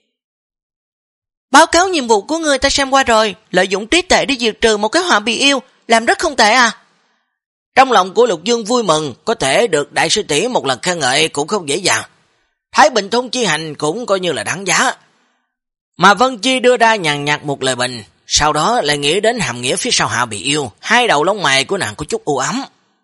Báo cáo nhiệm vụ của ngươi ta xem qua rồi, lợi dụng trí tuệ để diệt trừ một cái họa bị yêu, làm rất không tệ à. Trong lòng của Lục Dương vui mừng, có thể được đại sư tỷ một lần khen ngợi cũng không dễ dàng. Thái Bình Thôn chi hành cũng coi như là đáng giá. Mà Vân Chi đưa ra nhàn nhạt một lời bình, sau đó lại nghĩ đến hàm nghĩa phía sau hạ bị yêu, hai đầu lông mày của nàng có chút u ám.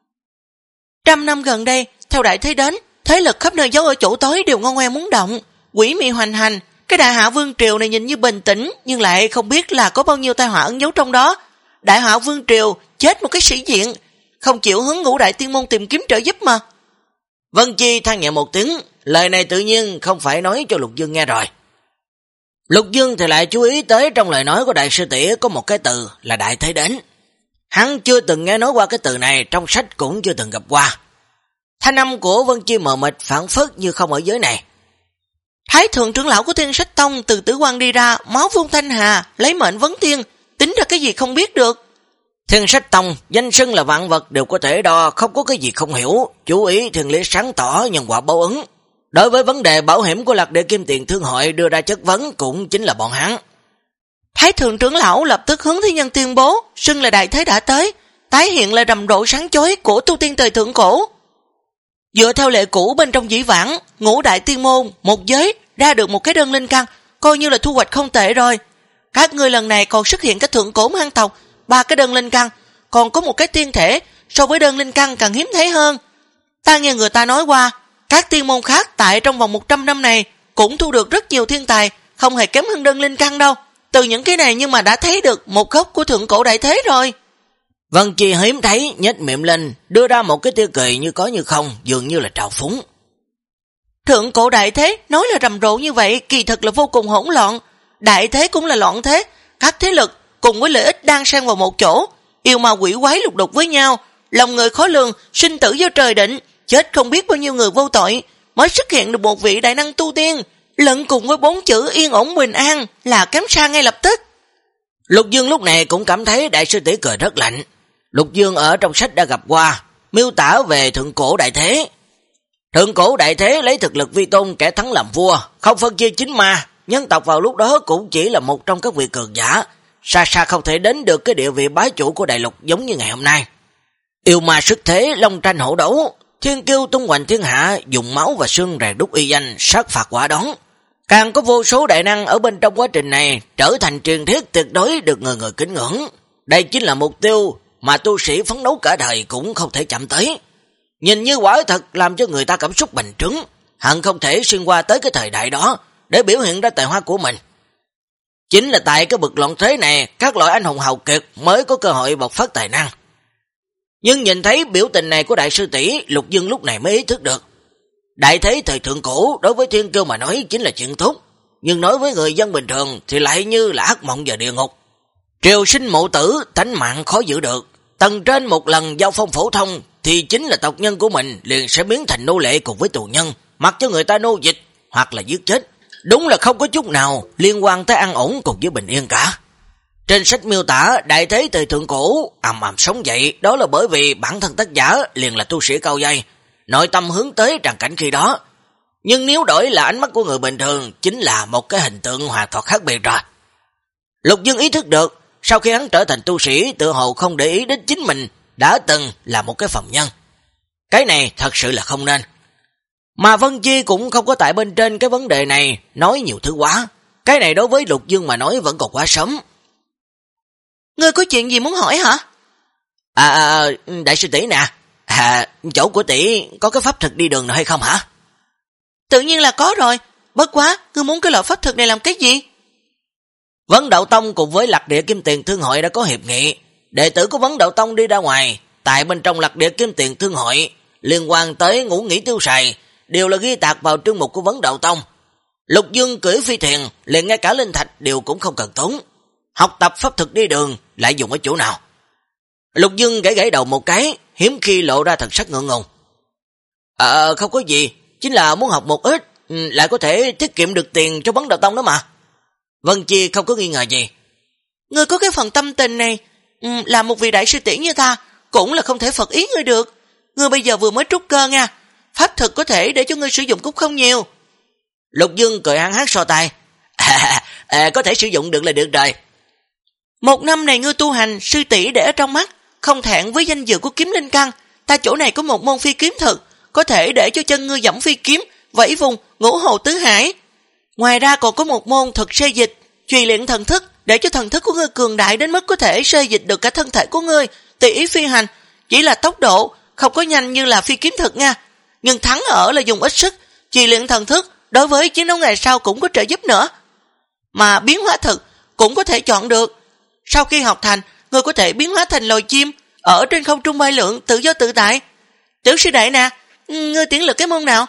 Trăm năm gần đây, theo đại thế đến, thế lực khắp nơi giấu ở chỗ tối đều ngon ngoe muốn động, quỷ mị hoành hành, cái đại hạ vương triều này nhìn như bình tĩnh, nhưng lại không biết là có bao nhiêu tai họa ẩn giấu trong đó. Đại hạ vương triều chết một cái sĩ diện, không chịu hướng ngũ đại tiên môn tìm kiếm trợ giúp mà. Vân Chi than nhẹ một tiếng, lời này tự nhiên không phải nói cho Lục Dương nghe rồi. Lục Dương thì lại chú ý tới trong lời nói của đại sư tỷ có một cái từ là đại thế đến. Hắn chưa từng nghe nói qua cái từ này, trong sách cũng chưa từng gặp qua. Thanh âm của Vân Chi mờ mịt phản phất như không ở giới này. Thái thượng trưởng lão của Thiên Sách Tông từ Tử Quan đi ra, máu vung thanh hà, lấy mệnh vấn tiên, tính ra cái gì không biết được. Thiên Sách Tông, danh xưng là vạn vật đều có thể đo, không có cái gì không hiểu, chú ý thiên lý sáng tỏ nhân quả báo ứng. Đối với vấn đề bảo hiểm của Lạc Địa Kim Tiền Thương Hội đưa ra chất vấn cũng chính là bọn hắn. Thái thượng trưởng lão lập tức hướng thế nhân tuyên bố, xưng là đại thế đã tới, tái hiện là rầm rộ sáng chói của tu tiên thời thượng cổ. Dựa theo lệ cũ bên trong dĩ vãng, ngũ đại tiên môn, một giới ra được một cái đơn linh căn, coi như là thu hoạch không tệ rồi. Các ngươi lần này còn xuất hiện cái thượng cổ hang tộc, ba cái đơn linh căn, còn có một cái tiên thể so với đơn linh căn càng hiếm thấy hơn. Ta nghe người ta nói qua, các tiên môn khác tại trong vòng một trăm năm này cũng thu được rất nhiều thiên tài, không hề kém hơn đơn linh căn đâu. Từ những cái này nhưng mà đã thấy được một gốc của thượng cổ đại thế rồi. Vân Chi hiếm thấy nhếch miệng lên, đưa ra một cái tia cười như có như không, dường như là trào phúng. Thượng cổ đại thế nói là rầm rộ như vậy, kỳ thực là vô cùng hỗn loạn. Đại thế cũng là loạn thế, các thế lực cùng với lợi ích đang xen vào một chỗ, yêu ma quỷ quái lục đục với nhau, lòng người khó lường, sinh tử do trời định, chết không biết bao nhiêu người vô tội, mới xuất hiện được một vị đại năng tu tiên, lẫn cùng với bốn chữ yên ổn bình an là kém xa ngay lập tức. Lục Dương lúc này cũng cảm thấy đại sư tỷ cười rất lạnh. Lục Dương ở trong sách đã gặp qua, miêu tả về thượng cổ đại thế. Thượng cổ đại thế lấy thực lực vi tôn kẻ thắng làm vua, không phân chia chính ma, nhân tộc vào lúc đó cũng chỉ là một trong các vị cường giả, xa xa không thể đến được cái địa vị bá chủ của đại lục giống như ngày hôm nay. Yêu ma sức thế, long tranh hổ đấu, thiên kiêu tung hoành thiên hạ, dùng máu và xương rèn đúc y danh, sát phạt quả đón. Càng có vô số đại năng ở bên trong quá trình này trở thành truyền thuyết tuyệt đối được người người kính ngưỡng. Đây chính là mục tiêu mà tu sĩ phấn đấu cả đời cũng không thể chạm tới. Nhìn như quả thật làm cho người ta cảm xúc bành trướng, hận không thể xuyên qua tới cái thời đại đó để biểu hiện ra tài hoa của mình. Chính là tại cái bực loạn thế này, các loại anh hùng hào kiệt mới có cơ hội bộc phát tài năng. Nhưng nhìn thấy biểu tình này của đại sư tỷ, Lục Dương lúc này mới ý thức được. Đại thế thời thượng cổ đối với thiên kiêu mà nói chính là chuyện tốt, nhưng nói với người dân bình thường thì lại như là ác mộng vào địa ngục. Triều sinh mộ tử, tánh mạng khó giữ được. Tầng trên một lần giao phong phổ thông thì chính là tộc nhân của mình liền sẽ biến thành nô lệ cùng với tù nhân, mặc cho người ta nô dịch hoặc là giết chết. Đúng là không có chút nào liên quan tới an ổn cùng với bình yên cả. Trên sách miêu tả đại thế thời thượng cổ ầm ầm sống dậy, đó là bởi vì bản thân tác giả liền là tu sĩ cao giai, nội tâm hướng tới tràng cảnh khi đó. Nhưng nếu đổi là ánh mắt của người bình thường, chính là một cái hình tượng hoàn toàn khác biệt rồi. Lục Dương ý thức được, sau khi hắn trở thành tu sĩ, tự hồ không để ý đến chính mình đã từng là một cái phàm nhân. Cái này thật sự là không nên. Mà Vân Chi cũng không có tại bên trên cái vấn đề này nói nhiều thứ quá. Cái này đối với Lục Dương mà nói vẫn còn quá sớm. Ngươi có chuyện gì muốn hỏi hả? À, à đại sư tỷ nè, à, chỗ của tỷ có cái pháp thực đi đường nào hay không hả? Tự nhiên là có rồi, bất quá, ngươi muốn cái loại pháp thực này làm cái gì? Vấn Đạo Tông cùng với Lạc Địa Kim Tiền Thương Hội đã có hiệp nghị, đệ tử của Vấn Đạo Tông đi ra ngoài, tại bên trong Lạc Địa Kim Tiền Thương Hội, liên quan tới ngủ nghỉ tiêu xài, đều là ghi tạc vào trương mục của Vấn Đạo Tông. Lục Dương cưỡi phi thuyền, liền ngay cả linh thạch đều cũng không cần tốn. Học tập pháp thực đi đường lại dùng ở chỗ nào? Lục Dương gãy gãy đầu một cái, hiếm khi lộ ra thần sắc ngượng ngùng. Ờ, không có gì, chính là muốn học một ít, lại có thể tiết kiệm được tiền cho Vấn Đạo Tông đó mà. Vân Chi không có nghi ngờ gì. Ngươi có cái phần tâm tình này, là một vị đại sư tỷ như ta, cũng là không thể phật ý ngươi được. Ngươi bây giờ vừa mới trúc cơ nha, pháp thực có thể để cho ngươi sử dụng cũng không nhiều. Lục Dương cười hăng hát so tay. À, à, có thể sử dụng được là được rồi. Một năm này ngươi tu hành, sư tỷ để ở trong mắt, không thẹn với danh dự của kiếm linh căn. Ta chỗ này có một môn phi kiếm thực, có thể để cho chân ngươi dẫm phi kiếm, vẫy vùng, ngũ hồ tứ hải. Ngoài ra còn có một môn thực xê dịch, truyền luyện thần thức, để cho thần thức của ngươi cường đại đến mức có thể xê dịch được cả thân thể của ngươi, tùy ý phi hành. Chỉ là tốc độ, không có nhanh như là phi kiếm thực nha. Nhưng thắng ở là dùng ít sức, truyền luyện thần thức, đối với chiến đấu ngày sau cũng có trợ giúp nữa. Mà biến hóa thực cũng có thể chọn được. Sau khi học thành, ngươi có thể biến hóa thành loài chim, ở trên không trung bay lượn, tự do tự tại. Tiểu sư đệ nè, ngươi tiến lực cái môn nào?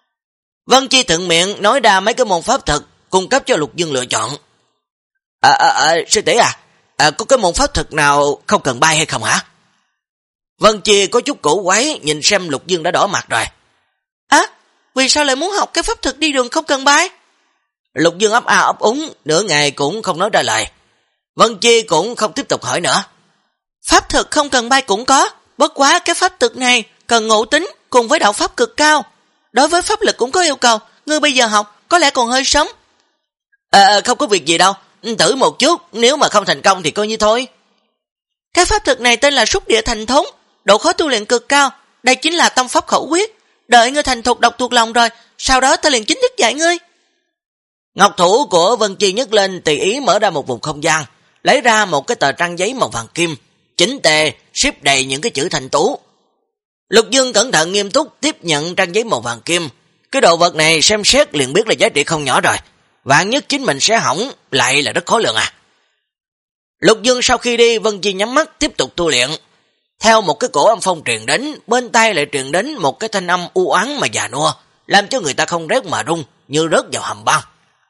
Vân Chi thuận miệng nói ra mấy cái môn pháp thực, cung cấp cho Lục Dương lựa chọn. À, à, à sư tỷ à, à, có cái môn pháp thực nào không cần bay hay không hả? Vân Chi có chút cổ quái, nhìn xem Lục Dương đã đỏ mặt rồi. Á, vì sao lại muốn học cái pháp thực đi đường không cần bay? Lục Dương ấp a ấp úng, nửa ngày cũng không nói ra lời. Vân Chi cũng không tiếp tục hỏi nữa. Pháp thực không cần bay cũng có, bất quá cái pháp thực này cần ngộ tính cùng với đạo pháp cực cao. Đối với pháp lực cũng có yêu cầu, ngươi bây giờ học có lẽ còn hơi sớm. À, không có việc gì đâu, thử một chút, nếu mà không thành công thì coi như thôi. Cái pháp thực này tên là Xúc Địa Thành Thốn, độ khó tu luyện cực cao, đây chính là tâm pháp khẩu quyết. Đợi ngươi thành thục đọc thuộc lòng rồi, sau đó ta liền chính thức dạy ngươi. Ngọc thủ của Vân Chi nhấc lên, tùy ý mở ra một vùng không gian, lấy ra một cái tờ trang giấy màu vàng kim, chỉnh tề, xếp đầy những cái chữ thành tú. Lục Dương cẩn thận nghiêm túc tiếp nhận trang giấy màu vàng kim. Cái đồ vật này xem xét liền biết là giá trị không nhỏ rồi. Vạn nhất chính mình sẽ hỏng, lại là rất khó lường à. Lục Dương sau khi đi, Vân Chi nhắm mắt tiếp tục tu luyện. Theo một cái cổ âm phong truyền đến, bên tai lại truyền đến một cái thanh âm u oán mà già nua, làm cho người ta không rét mà run, như rớt vào hầm băng.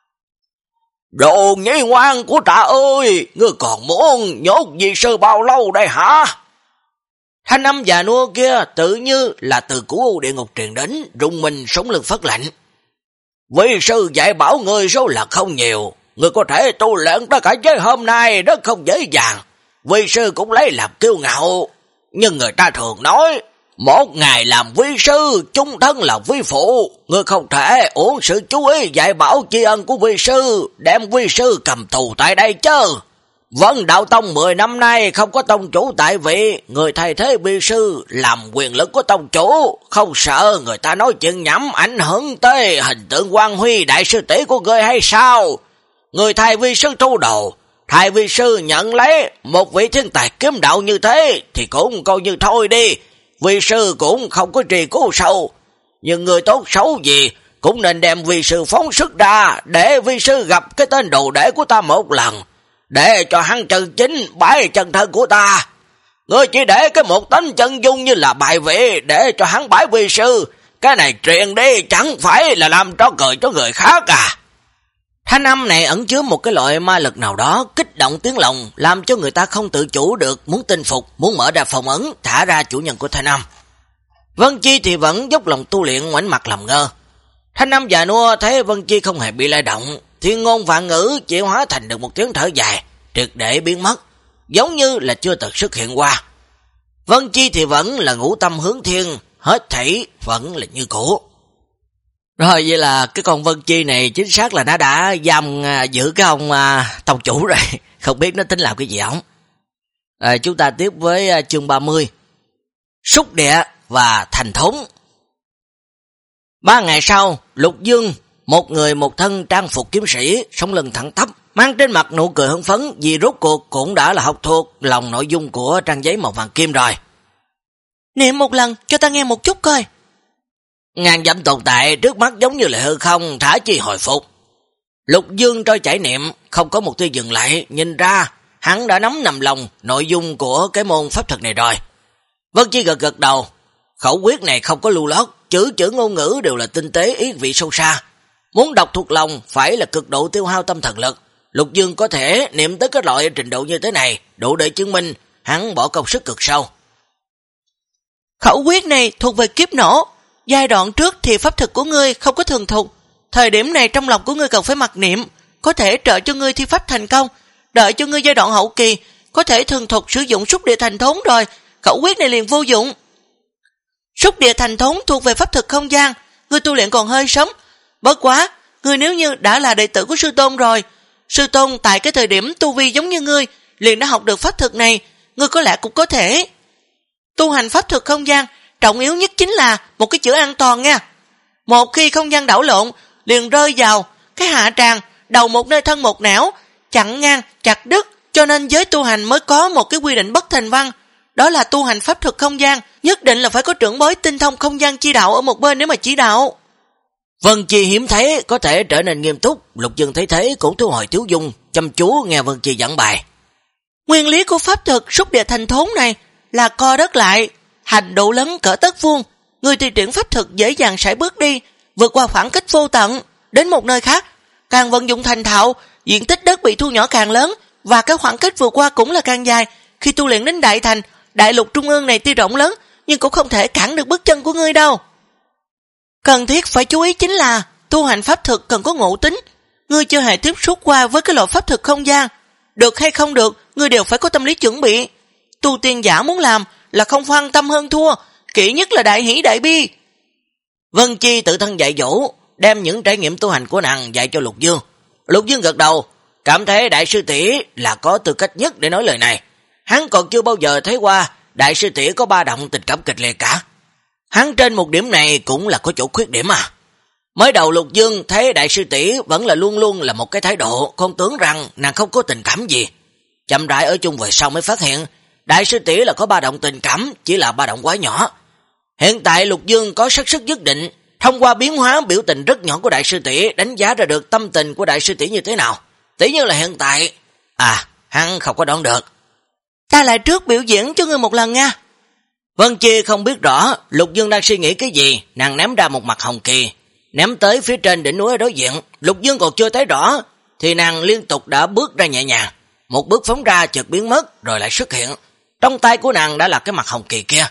Đồ nhí ngoan của ta ơi, ngươi còn muốn nhốt vi sư bao lâu đây hả? Thanh âm già nua kia tự như là từ cửu u địa ngục truyền đến, rung mình sống lưng phát lạnh. Vi sư dạy bảo người số lần không nhiều, người có thể tu luyện tới cả giới hôm nay rất không dễ dàng. Vi sư cũng lấy làm kiêu ngạo, nhưng người ta thường nói, một ngày làm vi sư, chung thân là vi phụ. Người không thể uổng sự chú ý dạy bảo tri ân của vi sư, đem vi sư cầm tù tại đây chứ. Vân Đạo Tông mười năm nay không có tông chủ tại vị, người thay thế vi sư làm quyền lực của tông chủ, không sợ người ta nói chuyện nhảm ảnh hưởng tới hình tượng quan huy đại sư tỷ của người hay sao? Người thay vi sư tu đồ, thay vi sư nhận lấy một vị thiên tài kiếm đạo như thế thì cũng coi như thôi đi, vi sư cũng không có trì cứu sâu, nhưng người tốt xấu gì cũng nên đem vi sư phóng sức ra để vi sư gặp cái tên đồ đệ của ta một lần, để cho hắn chân chính bái chân thân của ta. Ngươi chỉ để cái một tánh chân dung như là bài vị để cho hắn bái vi sư, cái này truyền đi chẳng phải là làm trò cười cho người khác à? Thanh âm này ẩn chứa một cái loại ma lực nào đó kích động tiếng lòng, làm cho người ta không tự chủ được muốn tin phục, muốn mở ra phòng ấn, thả ra chủ nhân của thanh âm. Vân Chi thì vẫn dốc lòng tu luyện, ngoảnh mặt làm ngơ. Thanh âm già nua thấy Vân Chi không hề bị lay động, thiên ngôn vạn ngữ chỉ hóa thành được một tiếng thở dài, triệt để biến mất, giống như là chưa từng xuất hiện qua. Vân Chi thì vẫn là ngũ tâm hướng thiên, hết thảy vẫn là như cũ. Rồi vậy là cái con Vân Chi này chính xác là nó đã giam giữ cái ông tông chủ rồi. Không biết nó tính làm cái gì ổng. À, chúng ta tiếp với chương ba mươi. Xúc địa và thành thốn. Ba ngày sau, Lục Dương, một người một thân trang phục kiếm sĩ, sống lưng thẳng tắp, mang trên mặt nụ cười hưng phấn vì rốt cuộc cũng đã là học thuộc lòng nội dung của trang giấy màu vàng kim rồi. Niệm một lần cho ta nghe một chút coi. Ngàn dặm tồn tại trước mắt giống như là hư không, thả chi hồi phục. Lục Dương trôi chảy niệm, không có một tia dừng lại, nhìn ra hắn đã nắm nằm lòng nội dung của cái môn pháp thuật này rồi. Vân Chi gật gật đầu, khẩu quyết này không có lưu lót, chữ chữ ngôn ngữ đều là tinh tế ý vị sâu xa. Muốn đọc thuộc lòng phải là cực độ tiêu hao tâm thần lực. Lục Dương có thể niệm tới cái loại trình độ như thế này, đủ để chứng minh hắn bỏ công sức cực sâu. Khẩu quyết này thuộc về kiếp nổ. Giai đoạn trước thì pháp thực của ngươi không có thường thục. Thời điểm này trong lòng của ngươi cần phải mặc niệm, có thể trợ cho ngươi thi pháp thành công. Đợi cho ngươi giai đoạn hậu kỳ, có thể thường thục sử dụng xúc địa thành thốn rồi, khẩu quyết này liền vô dụng. Xúc địa thành thốn thuộc về pháp thực không gian, ngươi tu luyện còn hơi sớm. Bất quá, ngươi nếu như đã là đệ tử của sư tôn rồi, sư tôn tại cái thời điểm tu vi giống như ngươi, liền đã học được pháp thực này, ngươi có lẽ cũng có thể. Tu hành pháp thực không gian, trọng yếu nhất chính là một cái chữ an toàn nha. Một khi không gian đảo lộn, liền rơi vào cái hạ tràng, đầu một nơi thân một nẻo, chặn ngang, chặt đứt, cho nên giới tu hành mới có một cái quy định bất thành văn. Đó là tu hành pháp thuật không gian, nhất định là phải có trưởng bối tinh thông không gian chi đạo ở một bên nếu mà chỉ đạo. Vân Chi hiếm thấy có thể trở nên nghiêm túc, Lục Dương thấy thế cũng thu hồi tiếu dung, chăm chú nghe Vân Chi giảng bài. Nguyên lý của pháp thuật xúc địa thành thốn này là co đất lại, hành độ lớn cỡ tấc vuông, người thi triển pháp thuật dễ dàng sải bước đi, vượt qua khoảng cách vô tận, đến một nơi khác, càng vận dụng thành thạo, diện tích đất bị thu nhỏ càng lớn, và cái khoảng cách vượt qua cũng là càng dài. Khi tu luyện đến đại thành, đại lục trung ương này tuy rộng lớn, nhưng cũng không thể cản được bước chân của ngươi đâu. Cần thiết phải chú ý chính là, tu hành pháp thuật cần có ngộ tính, ngươi chưa hề tiếp xúc qua với cái loại pháp thuật không gian, được hay không được, ngươi đều phải có tâm lý chuẩn bị. Tu tiên giả muốn làm là không quan tâm hơn thua, kỹ nhất là đại hỷ đại bi. Vân Chi tự thân dạy dỗ, đem những trải nghiệm tu hành của nàng dạy cho Lục Dương. Lục Dương gật đầu, cảm thấy đại sư tỷ là có tư cách nhất để nói lời này. Hắn còn chưa bao giờ thấy qua đại sư tỷ có ba động tình cảm kịch liệt cả. Hắn trên một điểm này cũng là có chỗ khuyết điểm à. Mới đầu Lục Dương thấy đại sư tỷ vẫn là luôn luôn là một cái thái độ, con tưởng rằng nàng không có tình cảm gì. Chậm rãi ở chung về sau mới phát hiện, đại sư tỷ là có ba động tình cảm, chỉ là ba động quá nhỏ. Hiện tại Lục Dương có xác suất nhất định, thông qua biến hóa biểu tình rất nhỏ của đại sư tỷ đánh giá ra được tâm tình của đại sư tỷ như thế nào. Tỷ như là hiện tại, à, hắn không có đoán được. Ta lại trước biểu diễn cho ngươi một lần nha. Vân Chi không biết rõ Lục Dương đang suy nghĩ cái gì, nàng ném ra một mặt hồng kỳ, ném tới phía trên đỉnh núi ở đối diện. Lục Dương còn chưa thấy rõ, thì nàng liên tục đã bước ra nhẹ nhàng, một bước phóng ra chợt biến mất rồi lại xuất hiện. Trong tay của nàng đã là cái mặt hồng kỳ kia.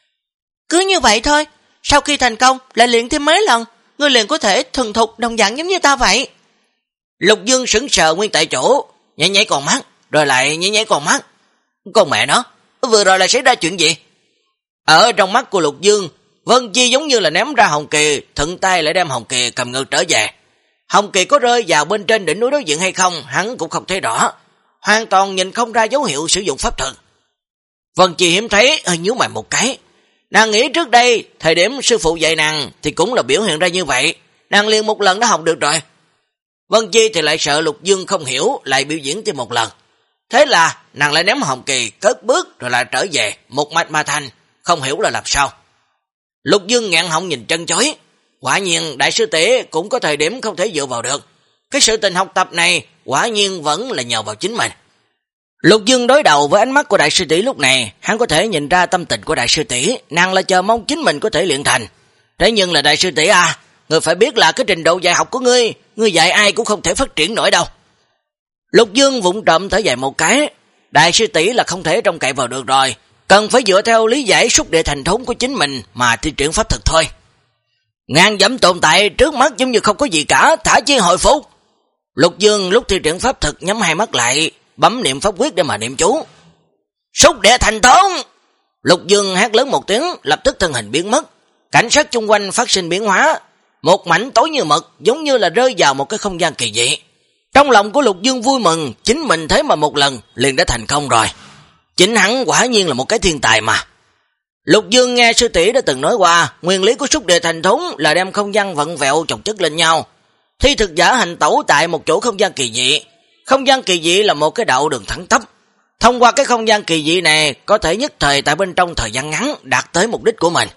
Cứ như vậy thôi, sau khi thành công lại luyện thêm mấy lần, ngươi liền có thể thuần thục đồng dạng giống như ta vậy. Lục Dương sững sờ nguyên tại chỗ, nhảy nhảy còn mắt, rồi lại nhảy nhảy còn mắt. Con mẹ nó, vừa rồi là xảy ra chuyện gì? Ở trong mắt của Lục Dương, Vân Chi giống như là ném ra hồng kỳ, thuận tay lại đem hồng kỳ cầm ngược trở về. Hồng kỳ có rơi vào bên trên đỉnh núi đối diện hay không, hắn cũng không thấy rõ, hoàn toàn nhìn không ra dấu hiệu sử dụng pháp thuật. Vân Chi hiếm thấy hơi nhíu mày một cái. Nàng nghĩ trước đây, thời điểm sư phụ dạy nàng thì cũng là biểu hiện ra như vậy, nàng liền một lần đã học được rồi. Vân Chi thì lại sợ Lục Dương không hiểu, lại biểu diễn thêm một lần. Thế là nàng lại ném hồng kỳ, cất bước rồi lại trở về, một mạch mà thành, không hiểu là làm sao. Lục Dương ngạn họng nhìn chân chối, quả nhiên đại sư tỷ cũng có thời điểm không thể dựa vào được. Cái sự tình học tập này quả nhiên vẫn là nhờ vào chính mình. Lục Dương đối đầu với ánh mắt của đại sư tỷ lúc này, hắn có thể nhìn ra tâm tình của đại sư tỷ, nàng là chờ mong chính mình có thể luyện thành. Thế nhưng là đại sư tỷ à, ngươi phải biết là cái trình độ dạy học của ngươi, ngươi dạy ai cũng không thể phát triển nổi đâu. Lục Dương vụng trộm thở dài một cái, đại sư tỷ là không thể trông cậy vào được rồi, cần phải dựa theo lý giải xúc địa thành thốn của chính mình mà thi triển pháp thuật thôi. Ngàn dặm tồn tại trước mắt giống như không có gì cả, thả chi hồi phục. Lục Dương lúc thi triển pháp thuật nhắm hai mắt lại, bấm niệm pháp quyết để mà niệm chú. Xúc địa thành thốn! Lục Dương hét lớn một tiếng, lập tức thân hình biến mất, cảnh sát chung quanh phát sinh biến hóa. một mảnh tối như mực, giống như là rơi vào một cái không gian kỳ dị. Trong lòng của Lục Dương vui mừng, chính mình thế mà một lần liền đã thành công rồi. Chính hắn quả nhiên là một cái thiên tài mà. Lục Dương nghe sư tỷ đã từng nói qua, nguyên lý của xúc địa thành thốn là đem không gian vặn vẹo chồng chất lên nhau. Thi thực giả hành tẩu tại một chỗ không gian kỳ dị. Không gian kỳ dị là một cái đạo đường thẳng tắp. Thông qua cái không gian kỳ dị này, có thể nhất thời tại bên trong thời gian ngắn đạt tới mục đích của mình.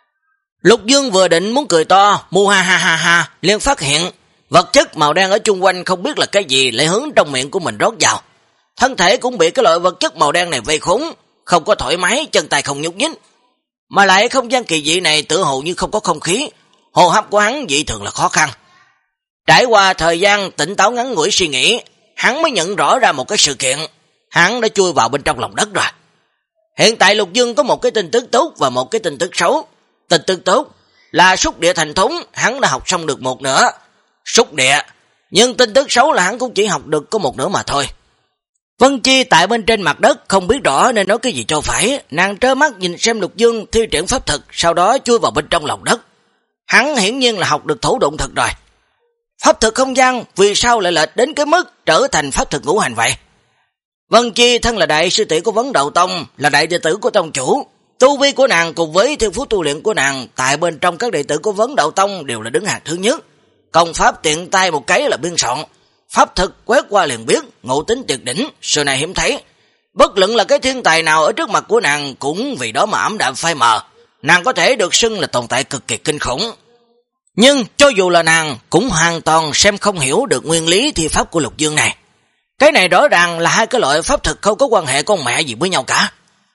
Lục Dương vừa định muốn cười to, mu ha ha ha ha, liền phát hiện vật chất màu đen ở chung quanh không biết là cái gì lại hướng trong miệng của mình rót vào. Thân thể cũng bị cái loại vật chất màu đen này vây khốn, không có thoải mái, chân tay không nhúc nhích. Mà lại không gian kỳ dị này tựa hồ như không có không khí, hô hấp của hắn dị thường là khó khăn. Trải qua thời gian tỉnh táo ngắn ngủi suy nghĩ, hắn mới nhận rõ ra một cái sự kiện, hắn đã chui vào bên trong lòng đất rồi. Hiện tại Lục Dương có một cái tin tức tốt và một cái tin tức xấu. Tin tức tốt là xúc địa thành thốn hắn đã học xong được một nửa, xúc địa, nhưng tin tức xấu là hắn cũng chỉ học được có một nửa mà thôi. Vân Chi tại bên trên mặt đất không biết rõ nên nói cái gì cho phải, nàng trơ mắt nhìn xem Lục Dương thi triển pháp thực, sau đó chui vào bên trong lòng đất. Hắn hiển nhiên là học được thổ độn thực rồi. Pháp thực không gian vì sao lại lệch đến cái mức trở thành pháp thực ngũ hành vậy? Vân Chi thân là đại sư tỷ của Vấn Đạo Tông, là đại đệ tử của tông chủ. Tu vi của nàng cùng với thiên phú tu luyện của nàng tại bên trong các đệ tử của Vấn Đạo Tông đều là đứng hàng thứ nhất. Công pháp tiện tay một cái là biên soạn, pháp thực quét qua liền biết, ngộ tính tuyệt đỉnh, xưa này hiếm thấy. Bất luận là cái thiên tài nào ở trước mặt của nàng cũng vì đó mà ảm đạm phai mờ. Nàng có thể được xưng là tồn tại cực kỳ kinh khủng. Nhưng cho dù là nàng cũng hoàn toàn xem không hiểu được nguyên lý thi pháp của Lục Dương này. Cái này rõ ràng là hai cái loại pháp thực không có quan hệ con mẹ gì với nhau cả.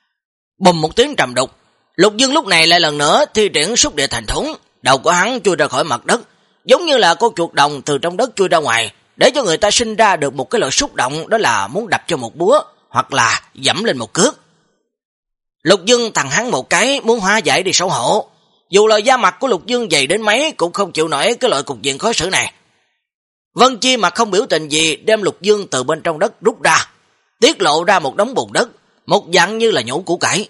Bùm một tiếng trầm đục, Lục Dương lúc này lại lần nữa thi triển xúc địa thành thốn, đầu của hắn chui ra khỏi mặt đất, giống như là con chuột đồng từ trong đất chui ra ngoài, để cho người ta sinh ra được một cái loại xúc động, đó là muốn đập cho một búa hoặc là dẫm lên một cước. Lục Dương tằng hắn một cái muốn hóa giải đi xấu hổ, dù là da mặt của Lục Dương dày đến mấy cũng không chịu nổi cái loại cục diện khó xử này. Vân Chi mặt không biểu tình gì đem Lục Dương từ bên trong đất rút ra, tiết lộ ra một đống bùn đất, một dạng như là nhũ củ cải.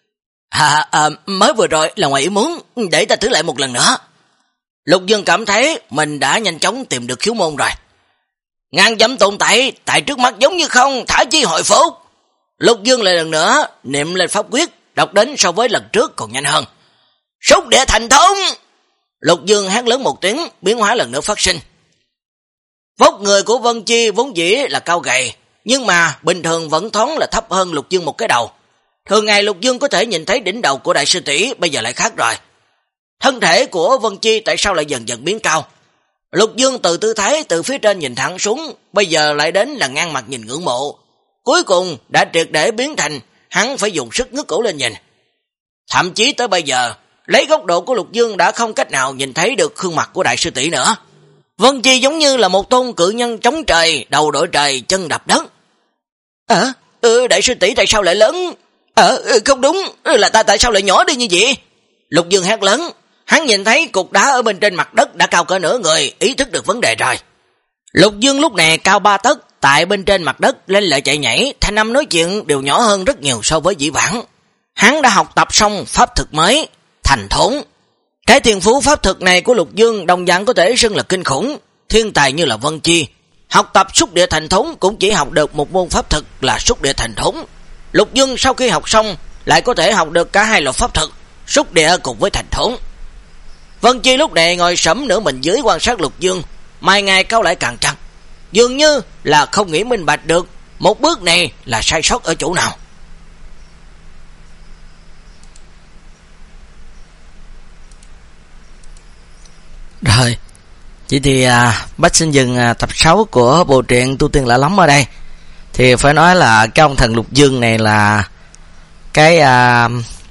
À, à, mới vừa rồi là ngoài ý muốn, để ta thử lại một lần nữa. Lục Dương cảm thấy mình đã nhanh chóng tìm được khiếu môn rồi. Ngàn dặm tồn tại tại trước mắt giống như không, thả chi hội phúc. Lục Dương lại lần nữa niệm lên pháp quyết, đọc đến so với lần trước còn nhanh hơn. Xúc địa thành thốn. Lục Dương hét lớn một tiếng, biến hóa lần nữa phát sinh. Vóc người của Vân Chi vốn dĩ là cao gầy, nhưng mà bình thường vẫn thoáng là thấp hơn Lục Dương một cái đầu. Thường ngày Lục Dương có thể nhìn thấy đỉnh đầu của đại sư tỷ, bây giờ lại khác rồi. Thân thể của Vân Chi tại sao lại dần dần biến cao? Lục Dương từ tư thái từ phía trên nhìn thẳng xuống, bây giờ lại đến là ngang mặt nhìn ngưỡng mộ. Cuối cùng đã triệt để biến thành hắn phải dùng sức ngước cổ lên nhìn. Thậm chí tới bây giờ, lấy góc độ của Lục Dương đã không cách nào nhìn thấy được khuôn mặt của đại sư tỷ nữa. Vân Chi giống như là một tôn cự nhân chống trời, đầu đội trời, chân đập đất. Ờ, ừ, đại sư tỷ tại sao lại lớn? Ờ, ừ, không đúng, là ta tại sao lại nhỏ đi như vậy? Lục Dương hét lớn, hắn nhìn thấy cục đá ở bên trên mặt đất đã cao cỡ nửa người, ý thức được vấn đề rồi. Lục Dương lúc này cao ba tấc, tại bên trên mặt đất lên lại chạy nhảy, thanh âm nói chuyện đều nhỏ hơn rất nhiều so với dĩ vãng. Hắn đã học tập xong pháp thực mới, thành thốn. Cái thiên phú pháp thực này của Lục Dương đồng dạng có thể xưng là kinh khủng, thiên tài như là Vân Chi. Học tập xúc địa thành thốn cũng chỉ học được một môn pháp thực là xúc địa thành thốn. Lục Dương sau khi học xong lại có thể học được cả hai loại pháp thực, xúc địa cùng với thành thốn. Vân Chi lúc này ngồi sẫm nửa mình dưới quan sát Lục Dương, mai ngày cao lại càng chặt, dường như là không nghĩ minh bạch được một bước này là sai sót ở chỗ nào. Rồi, chỉ thì à, Bách xin dừng à, tập sáu của bộ truyện Tu Tiên Lạ Lắm ở đây. Thì phải nói là cái ông thần Lục Dương này là cái à,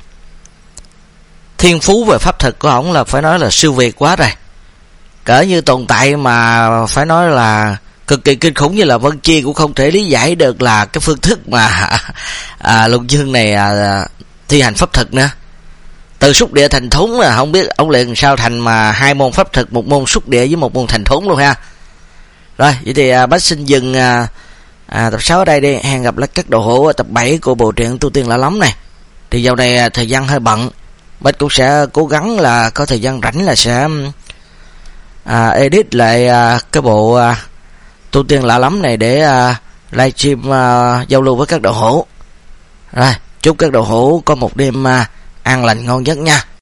thiên phú về pháp thực của ổng là phải nói là siêu việt quá rồi. Cỡ như tồn tại mà phải nói là cực kỳ kinh khủng như là Vân Chi cũng không thể lý giải được là cái phương thức mà à, Lục Dương này à, thi hành pháp thực nữa. Từ xúc địa thành thốn là không biết ông liền sao thành mà hai môn pháp thực, một môn xúc địa với một môn thành thốn luôn ha. Rồi, vậy thì à, Bách xin dừng à, à, tập sáu ở đây đi. Hẹn gặp lại các đồ hữu ở tập bảy của bộ truyện Tu Tiên Lạ Lắm này. Thì dạo này à, thời gian hơi bận, Bách cũng sẽ cố gắng là có thời gian rảnh là sẽ à, edit lại à, cái bộ à, tu tiên lạ lắm này để à, livestream à, giao lưu với các đạo hữu. Rồi, chúc các đạo hữu có một đêm à, an lành ngon giấc nha.